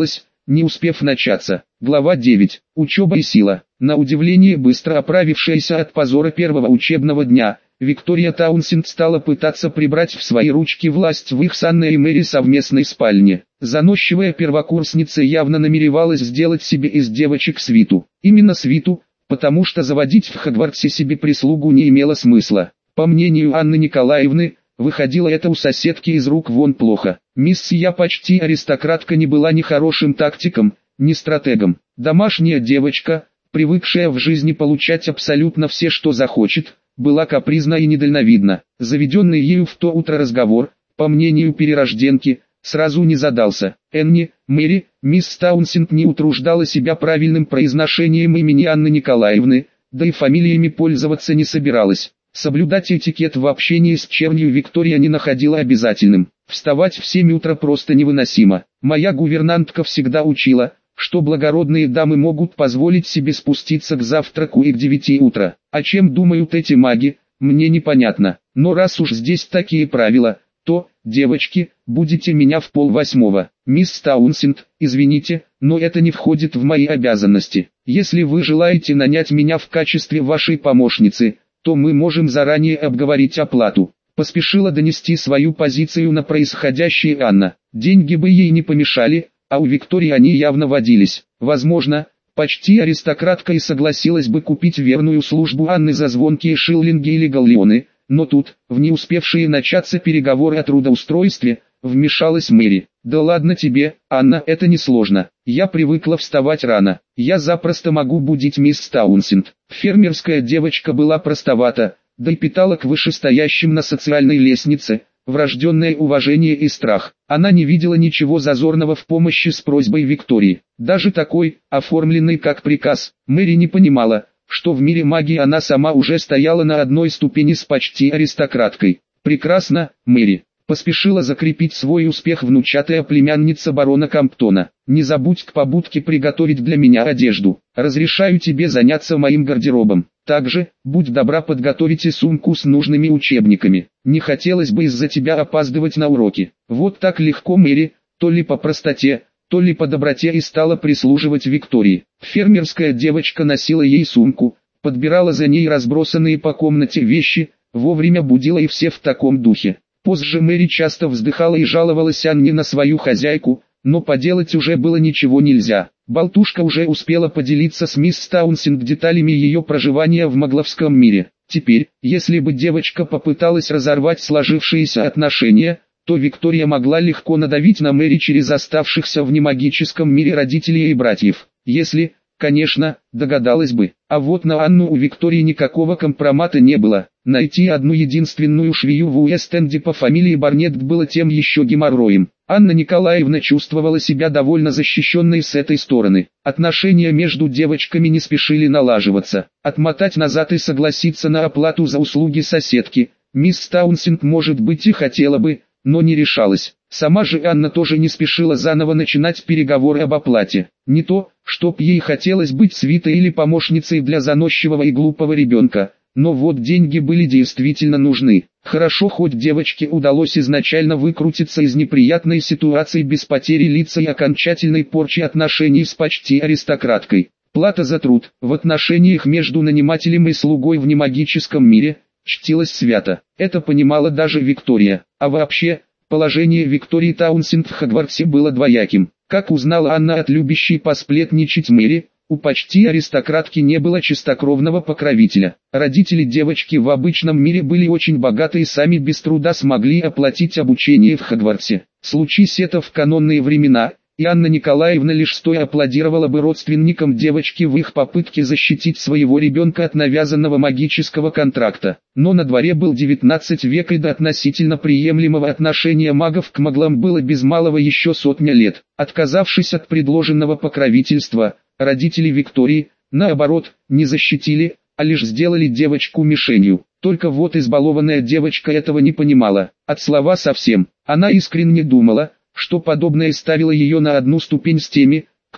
не успев начаться. Глава девять. Учеба и сила. На удивление быстро оправившаяся от позора первого учебного дня, Виктория Таунсенд стала пытаться прибрать в свои ручки власть в их с Анной и Мэри совместной спальне. Заносчивая первокурсница явно намеревалась сделать себе из девочек свиту. Именно свиту, потому что заводить в Хогвартсе себе прислугу не имело смысла. По мнению Анны Николаевны, выходило это у соседки из рук вон плохо. Мисс Сия почти аристократка не была ни хорошим тактиком, ни стратегом. Домашняя девочка, привыкшая в жизни получать абсолютно все, что захочет, была капризна и недальновидна. Заведенный ею в то утро разговор, по мнению перерожденки, сразу не задался. Энни, Мэри, мисс Таунсенд не утруждала себя правильным произношением имени Анны Николаевны, да и фамилиями пользоваться не собиралась. Соблюдать этикет в общении с чернью Виктория не находила обязательным. Вставать в семь утра просто невыносимо. Моя гувернантка всегда учила, что благородные дамы могут позволить себе спуститься к завтраку и к девяти утра. О чем думают эти маги, мне непонятно. Но раз уж здесь такие правила, то, девочки, будете меня в полвосьмого. Мисс Таунсенд, извините, но это не входит в мои обязанности. Если вы желаете нанять меня в качестве вашей помощницы, то мы можем заранее обговорить оплату. Поспешила донести свою позицию на происходящее Анна. Деньги бы ей не помешали, а у Виктории они явно водились. Возможно, почти аристократка и согласилась бы купить верную службу Анны за звонкие шиллинги или галлеоны, но тут, в не успевшие начаться переговоры о трудоустройстве, вмешалась Мэри. «Да ладно тебе, Анна, это несложно. Я привыкла вставать рано. Я запросто могу будить мисс Таунсенд». Фермерская девочка была простовата, да и питала к вышестоящим на социальной лестнице врожденное уважение и страх. Она не видела ничего зазорного в помощи с просьбой Виктории. Даже такой, оформленный как приказ, Мэри не понимала, что в мире магии она сама уже стояла на одной ступени с почти аристократкой. «Прекрасно, Мэри», — поспешила закрепить свой успех внучатая племянница барона Камптона. «Не забудь к побудке приготовить для меня одежду. Разрешаю тебе заняться моим гардеробом. Также, будь добра, подготовите сумку с нужными учебниками. Не хотелось бы из-за тебя опаздывать на уроки». Вот так легко Мэри, то ли по простоте, то ли по доброте, и стала прислуживать Виктории. Фермерская девочка носила ей сумку, подбирала за ней разбросанные по комнате вещи, вовремя будила и все в таком духе. Позже Мэри часто вздыхала и жаловалась Анне на свою хозяйку, но поделать уже было ничего нельзя. Болтушка уже успела поделиться с мисс Таунсенд деталями ее проживания в магловском мире. Теперь, если бы девочка попыталась разорвать сложившиеся отношения, то Виктория могла легко надавить на Мэри через оставшихся в немагическом мире родителей и братьев. Если, конечно, догадалась бы. А вот на Анну у Виктории никакого компромата не было. Найти одну единственную швею в Уэст-Энде по фамилии Барнетт было тем еще геморроем. Анна Николаевна чувствовала себя довольно защищенной с этой стороны. Отношения между девочками не спешили налаживаться. Отмотать назад и согласиться на оплату за услуги соседки мисс Таунсенд, может быть, и хотела бы, но не решалась. Сама же Анна тоже не спешила заново начинать переговоры об оплате. Не то, чтоб ей хотелось быть свитой или помощницей для заносчивого и глупого ребенка, но вот деньги были действительно нужны. Хорошо, хоть девочке удалось изначально выкрутиться из неприятной ситуации без потери лица и окончательной порчи отношений с почти аристократкой. Плата за труд в отношениях между нанимателем и слугой в немагическом мире чтилась свято. Это понимала даже Виктория. А вообще, положение Виктории Таунсенд в Хогвартсе было двояким. Как узнала Анна от любящей посплетничать Мэри, у почти аристократки не было чистокровного покровителя. Родители девочки в обычном мире были очень богаты и сами без труда смогли оплатить обучение в Хогвартсе. Случись это в канонные времена, и Анна Николаевна лишь стоя аплодировала бы родственникам девочки в их попытке защитить своего ребенка от навязанного магического контракта. Но на дворе был девятнадцатый век, и до относительно приемлемого отношения магов к маглам было без малого еще сотня лет. Отказавшись от предложенного покровительства, родители Виктории, наоборот, не защитили, а лишь сделали девочку мишенью. Только вот избалованная девочка этого не понимала, от слова совсем. Она искренне думала, что подобное ставило ее на одну ступень с теми,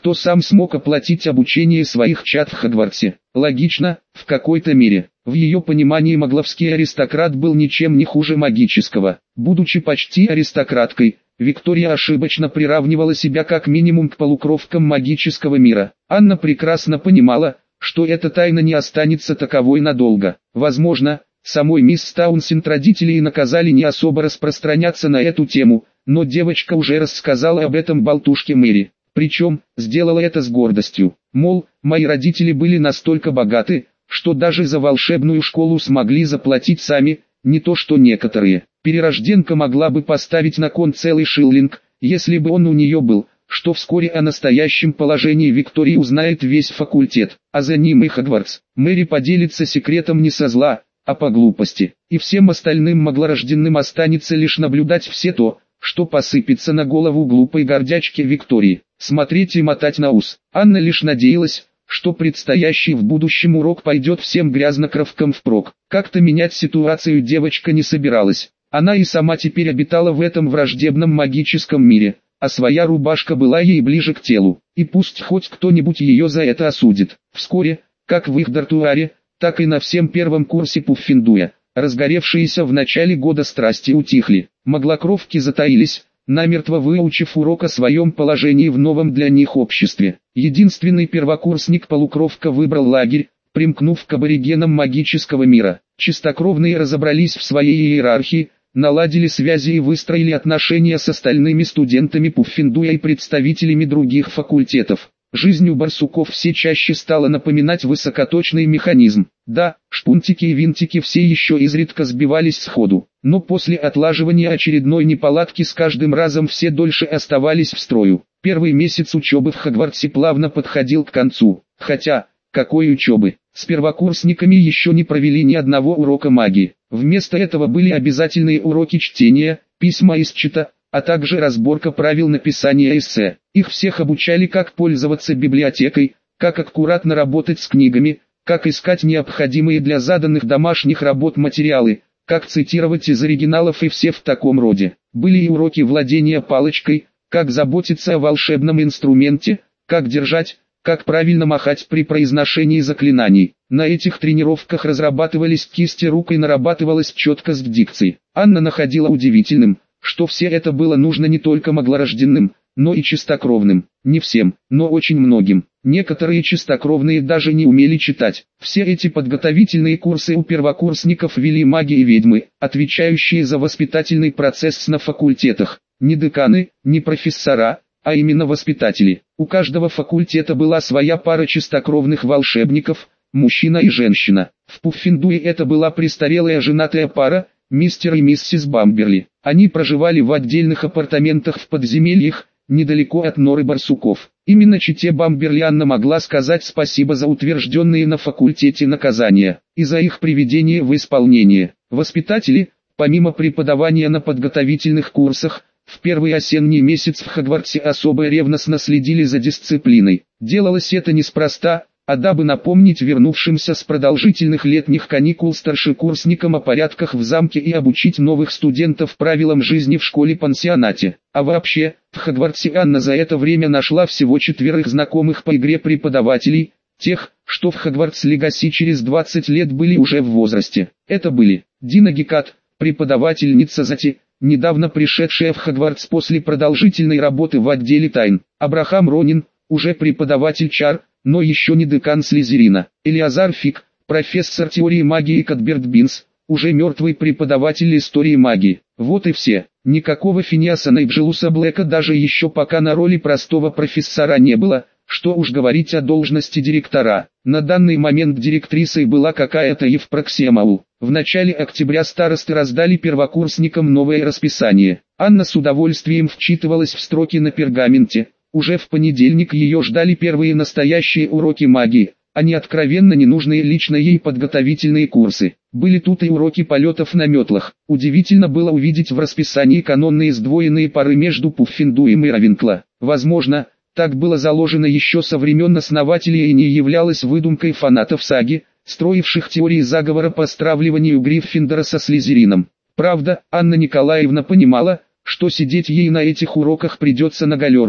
кто сам смог оплатить обучение своих чад в Хогвартсе. Логично, в какой-то мере. В ее понимании магловский аристократ был ничем не хуже магического. Будучи почти аристократкой, Виктория ошибочно приравнивала себя как минимум к полукровкам магического мира. Анна прекрасно понимала, что эта тайна не останется таковой надолго. Возможно, самой мисс Таунсенд родители и наказали не особо распространяться на эту тему, но девочка уже рассказала об этом болтушке Мэри. Причем, сделала это с гордостью. Мол, мои родители были настолько богаты, что даже за волшебную школу смогли заплатить сами, не то что некоторые. Перерожденка могла бы поставить на кон целый шиллинг, если бы он у нее был, что вскоре о настоящем положении Виктории узнает весь факультет, а за ним и Хогвартс. Мэри поделится секретом не со зла, а по глупости, и всем остальным маглорожденным останется лишь наблюдать все то, что посыпется на голову глупой гордячке Виктории, смотреть и мотать на ус. Анна лишь надеялась, что предстоящий в будущем урок пойдет всем грязнокровкам впрок. Как-то менять ситуацию девочка не собиралась. Она и сама теперь обитала в этом враждебном магическом мире, а своя рубашка была ей ближе к телу, и пусть хоть кто-нибудь ее за это осудит. Вскоре, как в их дартуаре, так и на всем первом курсе Пуффендуя, разгоревшиеся в начале года страсти утихли. Маглокровки затаились, намертво выучив урок о своем положении в новом для них обществе. Единственный первокурсник-полукровка выбрал лагерь, примкнув к аборигенам магического мира. Чистокровные разобрались в своей иерархии, наладили связи и выстроили отношения с остальными студентами Пуффендуя и представителями других факультетов. Жизнь у барсуков все чаще стала напоминать высокоточный механизм. Да, шпунтики и винтики все еще изредка сбивались с ходу, но после отлаживания очередной неполадки с каждым разом все дольше оставались в строю. Первый месяц учебы в Хогвартсе плавно подходил к концу, хотя, какой учебы, с первокурсниками еще не провели ни одного урока магии. Вместо этого были обязательные уроки чтения, письма из чита, а также разборка правил написания эссе. Их всех обучали, как пользоваться библиотекой, как аккуратно работать с книгами, как искать необходимые для заданных домашних работ материалы, как цитировать из оригиналов и все в таком роде. Были и уроки владения палочкой, как заботиться о волшебном инструменте, как держать, как правильно махать при произношении заклинаний. На этих тренировках разрабатывались кисти рук и нарабатывалась четкость в дикции. Анна находила удивительным, что все это было нужно не только маглорожденным, но и чистокровным. Не всем, но очень многим. Некоторые чистокровные даже не умели читать. Все эти подготовительные курсы у первокурсников вели маги и ведьмы, отвечающие за воспитательный процесс на факультетах. Не деканы, не профессора, а именно воспитатели. У каждого факультета была своя пара чистокровных волшебников, мужчина и женщина. В Пуффендуе это была престарелая женатая пара, мистер и миссис Бамберли. Они проживали в отдельных апартаментах в подземельях, недалеко от норы барсуков. Именно чете Бамберли Анна могла сказать спасибо за утвержденные на факультете наказания, и за их приведение в исполнение. Воспитатели, помимо преподавания на подготовительных курсах, в первый осенний месяц в Хогвартсе особо ревностно следили за дисциплиной. Делалось это неспроста, а дабы напомнить вернувшимся с продолжительных летних каникул старшекурсникам о порядках в замке и обучить новых студентов правилам жизни в школе-пансионате. А вообще, в Хогвартсе Анна за это время нашла всего четверых знакомых по игре преподавателей, тех, что в Хогвартс Легаси через двадцать лет были уже в возрасте. Это были Дина Гекат, преподавательница Зати, недавно пришедшая в Хогвартс после продолжительной работы в отделе тайн, Абрахам Ронин, уже преподаватель чар, но еще не декан Слизерина, Элиазар Фик, профессор теории магии Катберт Бинс, уже мертвый преподаватель истории магии. Вот и все. Никакого Финиаса Найджелуса Блэка даже еще пока на роли простого профессора не было, что уж говорить о должности директора. На данный момент директрисой была какая-то Евпроксия Маул. В начале октября старосты раздали первокурсникам новое расписание. Анна с удовольствием вчитывалась в строки на пергаменте. Уже в понедельник ее ждали первые настоящие уроки магии, а не откровенно ненужные лично ей подготовительные курсы. Были тут и уроки полетов на метлах. Удивительно было увидеть в расписании канонные сдвоенные пары между Пуффендуем и Равенкло. Возможно, так было заложено еще со времен основателей и не являлось выдумкой фанатов саги, строивших теории заговора по стравливанию Гриффиндора со Слизерином. Правда, Анна Николаевна понимала, что сидеть ей на этих уроках придется на галерке.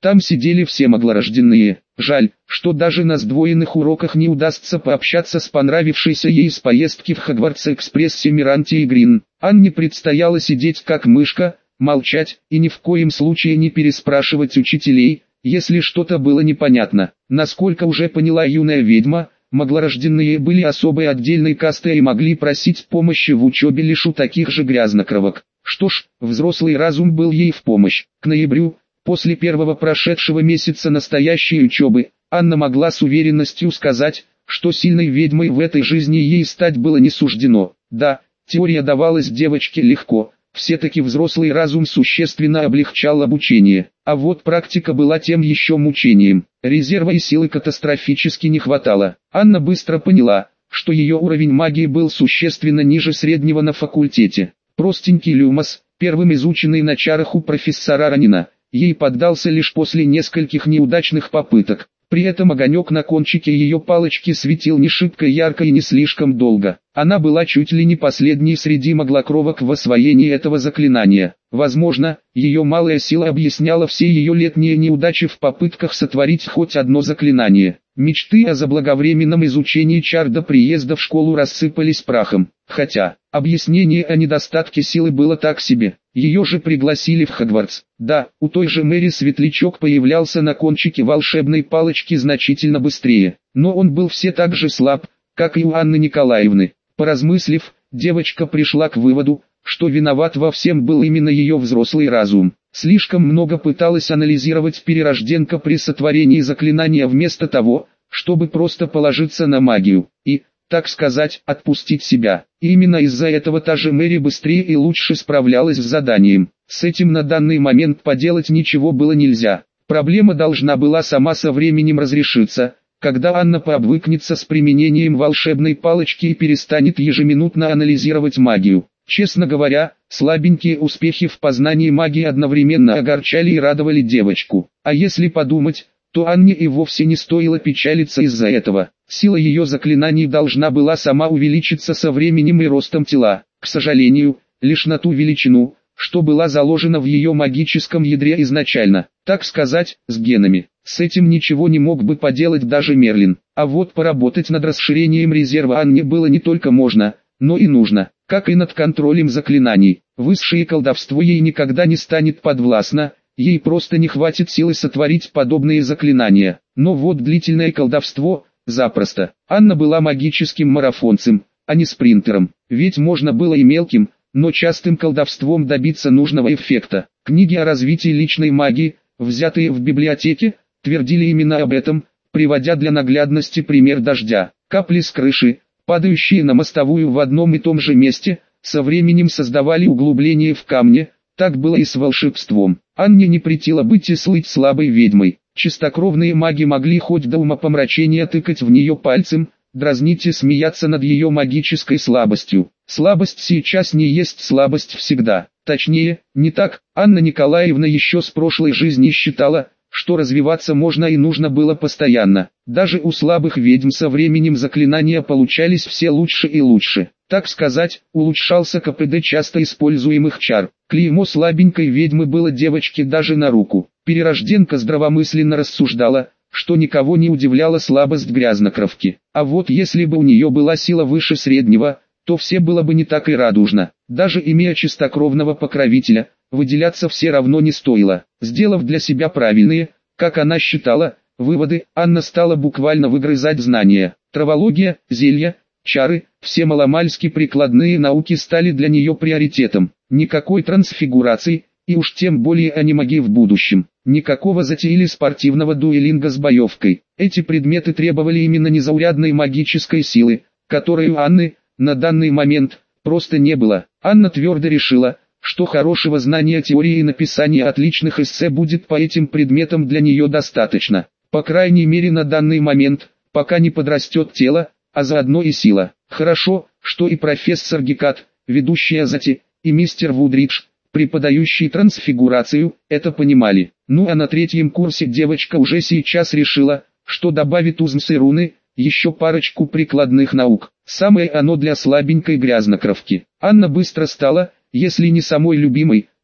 Там сидели все маглорожденные. Жаль, что даже на сдвоенных уроках не удастся пообщаться с понравившейся ей с поездки в Хогвартс-экспрессе Мирантией Грин. Анне предстояло сидеть как мышка, молчать и ни в коем случае не переспрашивать учителей, если что-то было непонятно. Насколько уже поняла юная ведьма, маглорожденные были особой отдельной кастой и могли просить помощи в учебе лишь у таких же грязнокровок. Что ж, взрослый разум был ей в помощь. К ноябрю, после первого прошедшего месяца настоящей учебы, Анна могла с уверенностью сказать, что сильной ведьмой в этой жизни ей стать было не суждено. Да, теория давалась девочке легко, все-таки взрослый разум существенно облегчал обучение, а вот практика была тем еще мучением. Резерва и силы катастрофически не хватало. Анна быстро поняла, что ее уровень магии был существенно ниже среднего на факультете. Простенький люмос, первым изученный на чарах у профессора Ранина, ей поддался лишь после нескольких неудачных попыток. При этом огонек на кончике ее палочки светил не шибко ярко и не слишком долго. Она была чуть ли не последней среди маглокровок в освоении этого заклинания. Возможно, ее малая сила объясняла все ее летние неудачи в попытках сотворить хоть одно заклинание. Мечты о заблаговременном изучении чар до приезда в школу рассыпались прахом. Хотя, объяснение о недостатке силы было так себе. Ее же пригласили в Хогвартс. Да, у той же Мэри светлячок появлялся на кончике волшебной палочки значительно быстрее. Но он был все так же слаб, как и у Анны Николаевны. Поразмыслив, девочка пришла к выводу, что виноват во всем был именно ее взрослый разум. Слишком много пыталась анализировать перерожденка при сотворении заклинания вместо того, чтобы просто положиться на магию и, так сказать, отпустить себя. И именно из-за этого та же Мэри быстрее и лучше справлялась с заданием. С этим на данный момент поделать ничего было нельзя. Проблема должна была сама со временем разрешиться, когда Анна пообвыкнется с применением волшебной палочки и перестанет ежеминутно анализировать магию. Честно говоря, слабенькие успехи в познании магии одновременно огорчали и радовали девочку. А если подумать, то Анне и вовсе не стоило печалиться из-за этого. Сила ее заклинаний должна была сама увеличиться со временем и ростом тела. К сожалению, лишь на ту величину, что была заложена в ее магическом ядре изначально, так сказать, с генами. С этим ничего не мог бы поделать даже Мерлин. А вот поработать над расширением резерва Анне было не только можно, но и нужно, как и над контролем заклинаний. Высшее колдовство ей никогда не станет подвластно, ей просто не хватит силы сотворить подобные заклинания. Но вот длительное колдовство – запросто. Анна была магическим марафонцем, а не спринтером, ведь можно было и мелким, но частым колдовством добиться нужного эффекта. Книги о развитии личной магии, взятые в библиотеке, твердили именно об этом, приводя для наглядности пример дождя. Капли с крыши, падающие на мостовую в одном и том же месте, со временем создавали углубление в камне. Так было и с волшебством. Анне не претило быть и слыть слабой ведьмой. Чистокровные маги могли хоть до умопомрачения тыкать в нее пальцем, дразнить и смеяться над ее магической слабостью. Слабость сейчас не есть слабость всегда. Точнее, не так. Анна Николаевна еще с прошлой жизни считала, что развиваться можно и нужно было постоянно. Даже у слабых ведьм со временем заклинания получались все лучше и лучше. Так сказать, улучшался КПД часто используемых чар. Клеймо слабенькой ведьмы было девочке даже на руку. Перерожденка здравомысленно рассуждала, что никого не удивляла слабость грязнокровки. А вот если бы у нее была сила выше среднего, то все было бы не так и радужно. Даже имея чистокровного покровителя, выделяться все равно не стоило. Сделав для себя правильные, как она считала, выводы, Анна стала буквально выгрызать знания. Травология, зелья, чары, все маломальски прикладные науки стали для нее приоритетом. Никакой трансфигурации, и уж тем более анимагии в будущем. Никакого затеяли спортивного дуэлинга с боевкой. Эти предметы требовали именно незаурядной магической силы, которой у Анны, на данный момент, просто не было. Анна твердо решила, что хорошего знания теории и написания отличных эссе будет по этим предметам для нее достаточно. По крайней мере на данный момент, пока не подрастет тело, а заодно и сила. Хорошо, что и профессор Гекат, ведущий Азати, и мистер Вудридж, преподающий трансфигурацию, это понимали. Ну а на третьем курсе девочка уже сейчас решила, что добавит узмс и руны, еще парочку прикладных наук. Самое оно для слабенькой грязнокровки. Анна быстро стала, если не самой любимой,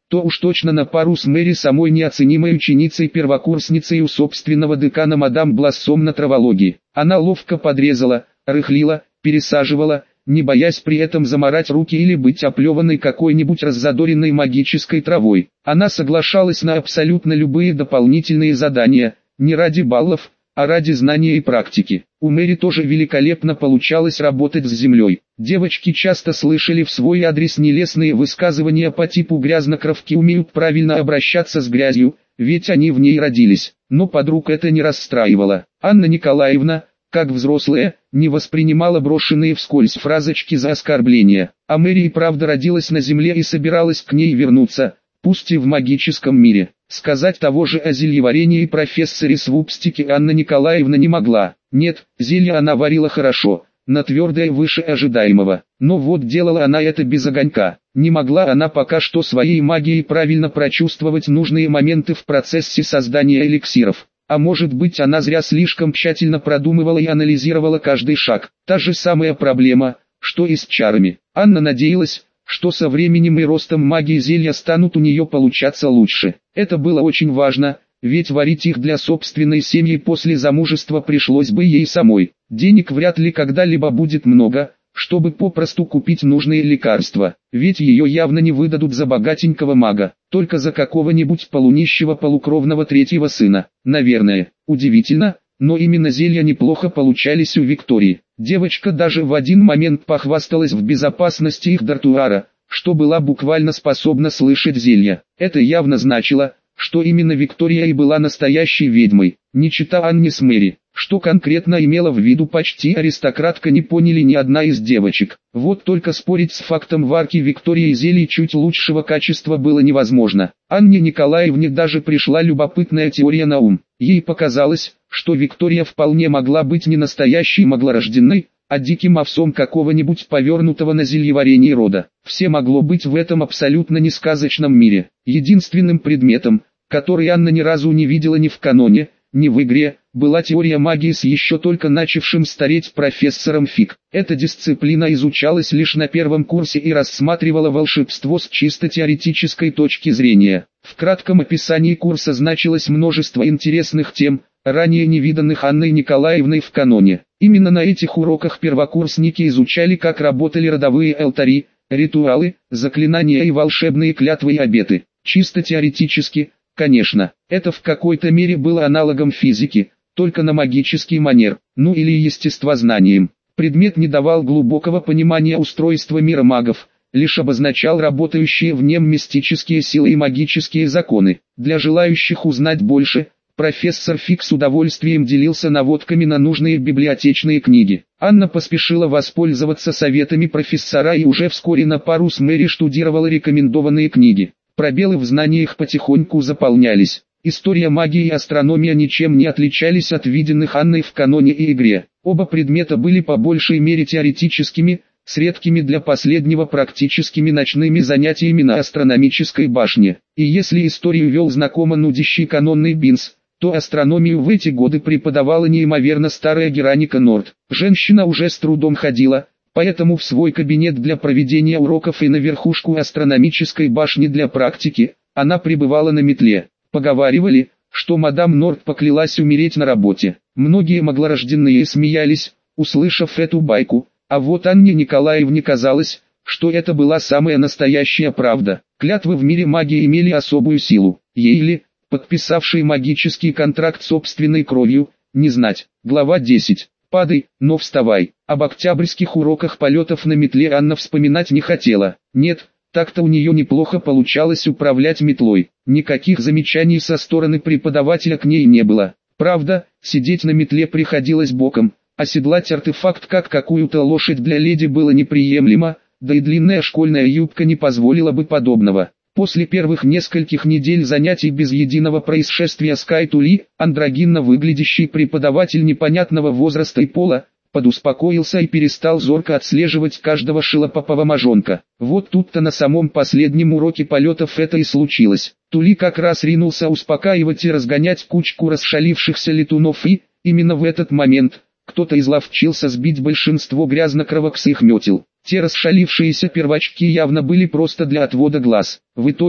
то уж точно на пару с Мэри, самой неоценимой ученицей-первокурсницей у собственного декана мадам Блассом на травологии. Она ловко подрезала, рыхлила, пересаживала, не боясь при этом замарать руки или быть оплеванной какой-нибудь раззадоренной магической травой. Она соглашалась на абсолютно любые дополнительные задания, не ради баллов, а ради знания и практики. У Мэри тоже великолепно получалось работать с землей. Девочки часто слышали в свой адрес нелестные высказывания по типу «грязнокровки умеют правильно обращаться с грязью, ведь они в ней родились». Но подруг это не расстраивало. Анна Николаевна, как взрослая, не воспринимала брошенные вскользь фразочки за оскорбления. А Мэри и правда родилась на земле и собиралась к ней вернуться, пусть и в магическом мире. Сказать того же о зельеварении и профессоре Свупстике Анна Николаевна не могла. Нет, зелье она варила хорошо, на твердое выше ожидаемого. Но вот делала она это без огонька. Не могла она пока что своей магией правильно прочувствовать нужные моменты в процессе создания эликсиров. А может быть, она зря слишком тщательно продумывала и анализировала каждый шаг. Та же самая проблема, что и с чарами. Анна надеялась, что со временем и ростом магии зелья станут у нее получаться лучше. Это было очень важно, ведь варить их для собственной семьи после замужества пришлось бы ей самой. Денег вряд ли когда-либо будет много, чтобы попросту купить нужные лекарства, ведь ее явно не выдадут за богатенького мага, только за какого-нибудь полунищего полукровного третьего сына. Наверное, удивительно, но именно зелья неплохо получались у Виктории. Девочка даже в один момент похвасталась в безопасности их дартуара, что была буквально способна слышать зелья. Это явно значило, что именно Виктория и была настоящей ведьмой, не чета Анне с Мэри. Что конкретно имела в виду почти аристократка, не поняли ни одна из девочек. Вот только спорить с фактом варки Виктории зелий чуть лучшего качества было невозможно. Анне Николаевне даже пришла любопытная теория на ум. Ей показалось, что Виктория вполне могла быть не настоящей маглорожденной, а диким овцом какого-нибудь повернутого на зельеварении рода. Все могло быть в этом абсолютно несказочном мире. Единственным предметом, который Анна ни разу не видела ни в каноне, ни в игре, была теория магии с еще только начавшим стареть профессором Фиг. Эта дисциплина изучалась лишь на первом курсе и рассматривала волшебство с чисто теоретической точки зрения. В кратком описании курса значилось множество интересных тем, ранее невиданных Анной Николаевной в каноне. Именно на этих уроках первокурсники изучали, как работали родовые алтари, ритуалы, заклинания и волшебные клятвы и обеты. Чисто теоретически, конечно, это в какой-то мере было аналогом физики, только на магический манер, ну или естествознанием. Предмет не давал глубокого понимания устройства мира магов, лишь обозначал работающие в нем мистические силы и магические законы. Для желающих узнать больше, профессор Фиг с удовольствием делился наводками на нужные библиотечные книги. Анна поспешила воспользоваться советами профессора и уже вскоре на пару с Мэри штудировала рекомендованные книги. Пробелы в знаниях потихоньку заполнялись. История магии и астрономия ничем не отличались от виденных Анной в каноне и игре. Оба предмета были по большей мере теоретическими, с редкими для последнего практическими ночными занятиями на астрономической башне. И если историю вел знакомо нудящий канонный Бинс, то астрономию в эти годы преподавала неимоверно старая Гераника Норт. Женщина уже с трудом ходила, поэтому в свой кабинет для проведения уроков и на верхушку астрономической башни для практики, она пребывала на метле. Поговаривали, что мадам Норт поклялась умереть на работе. Многие маглорожденные смеялись, услышав эту байку, а вот Анне Николаевне казалось, что это была самая настоящая правда. Клятвы в мире магии имели особую силу. Ей ли, подписавшей магический контракт собственной кровью, не знать. Глава десять. Падай, но вставай. Об октябрьских уроках полетов на метле Анна вспоминать не хотела. Нет, так-то у нее неплохо получалось управлять метлой. Никаких замечаний со стороны преподавателя к ней не было. Правда, сидеть на метле приходилось боком, оседлать артефакт как какую-то лошадь для леди было неприемлемо, да и длинная школьная юбка не позволила бы подобного. После первых нескольких недель занятий без единого происшествия Скай Тули, андрогинно выглядящий преподаватель непонятного возраста и пола, подуспокоился и перестал зорко отслеживать каждого шилопопова мажонка. Вот тут-то на самом последнем уроке полетов это и случилось. Тули как раз ринулся успокаивать и разгонять кучку расшалившихся летунов, и, именно в этот момент, кто-то изловчился сбить большинство грязнокровок с их метел. Те расшалившиеся первачки явно были просто для отвода глаз. В итоге,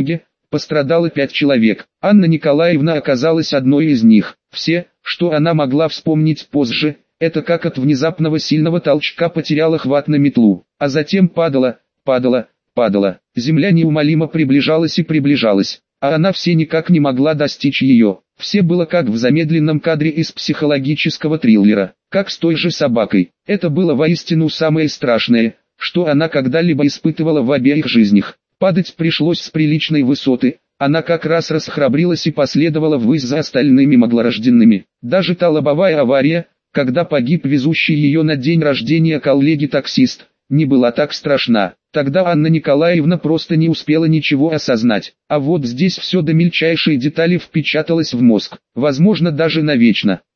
Пострадало пять человек. Анна Николаевна оказалась одной из них. Все, что она могла вспомнить позже, это как от внезапного сильного толчка потеряла хват на метлу, а затем падала, падала, падала. Земля неумолимо приближалась и приближалась, а она все никак не могла достичь ее. Все было как в замедленном кадре из психологического триллера, как с той же собакой. Это было воистину самое страшное, что она когда-либо испытывала в обеих жизнях. Падать пришлось с приличной высоты, она как раз расхрабрилась и последовала ввысь за остальными маглорожденными. Даже та лобовая авария, когда погиб везущий ее на день рождения коллеги-таксист, не была так страшна. Тогда Анна Николаевна просто не успела ничего осознать. А вот здесь все до мельчайшей детали впечаталось в мозг, возможно даже навечно.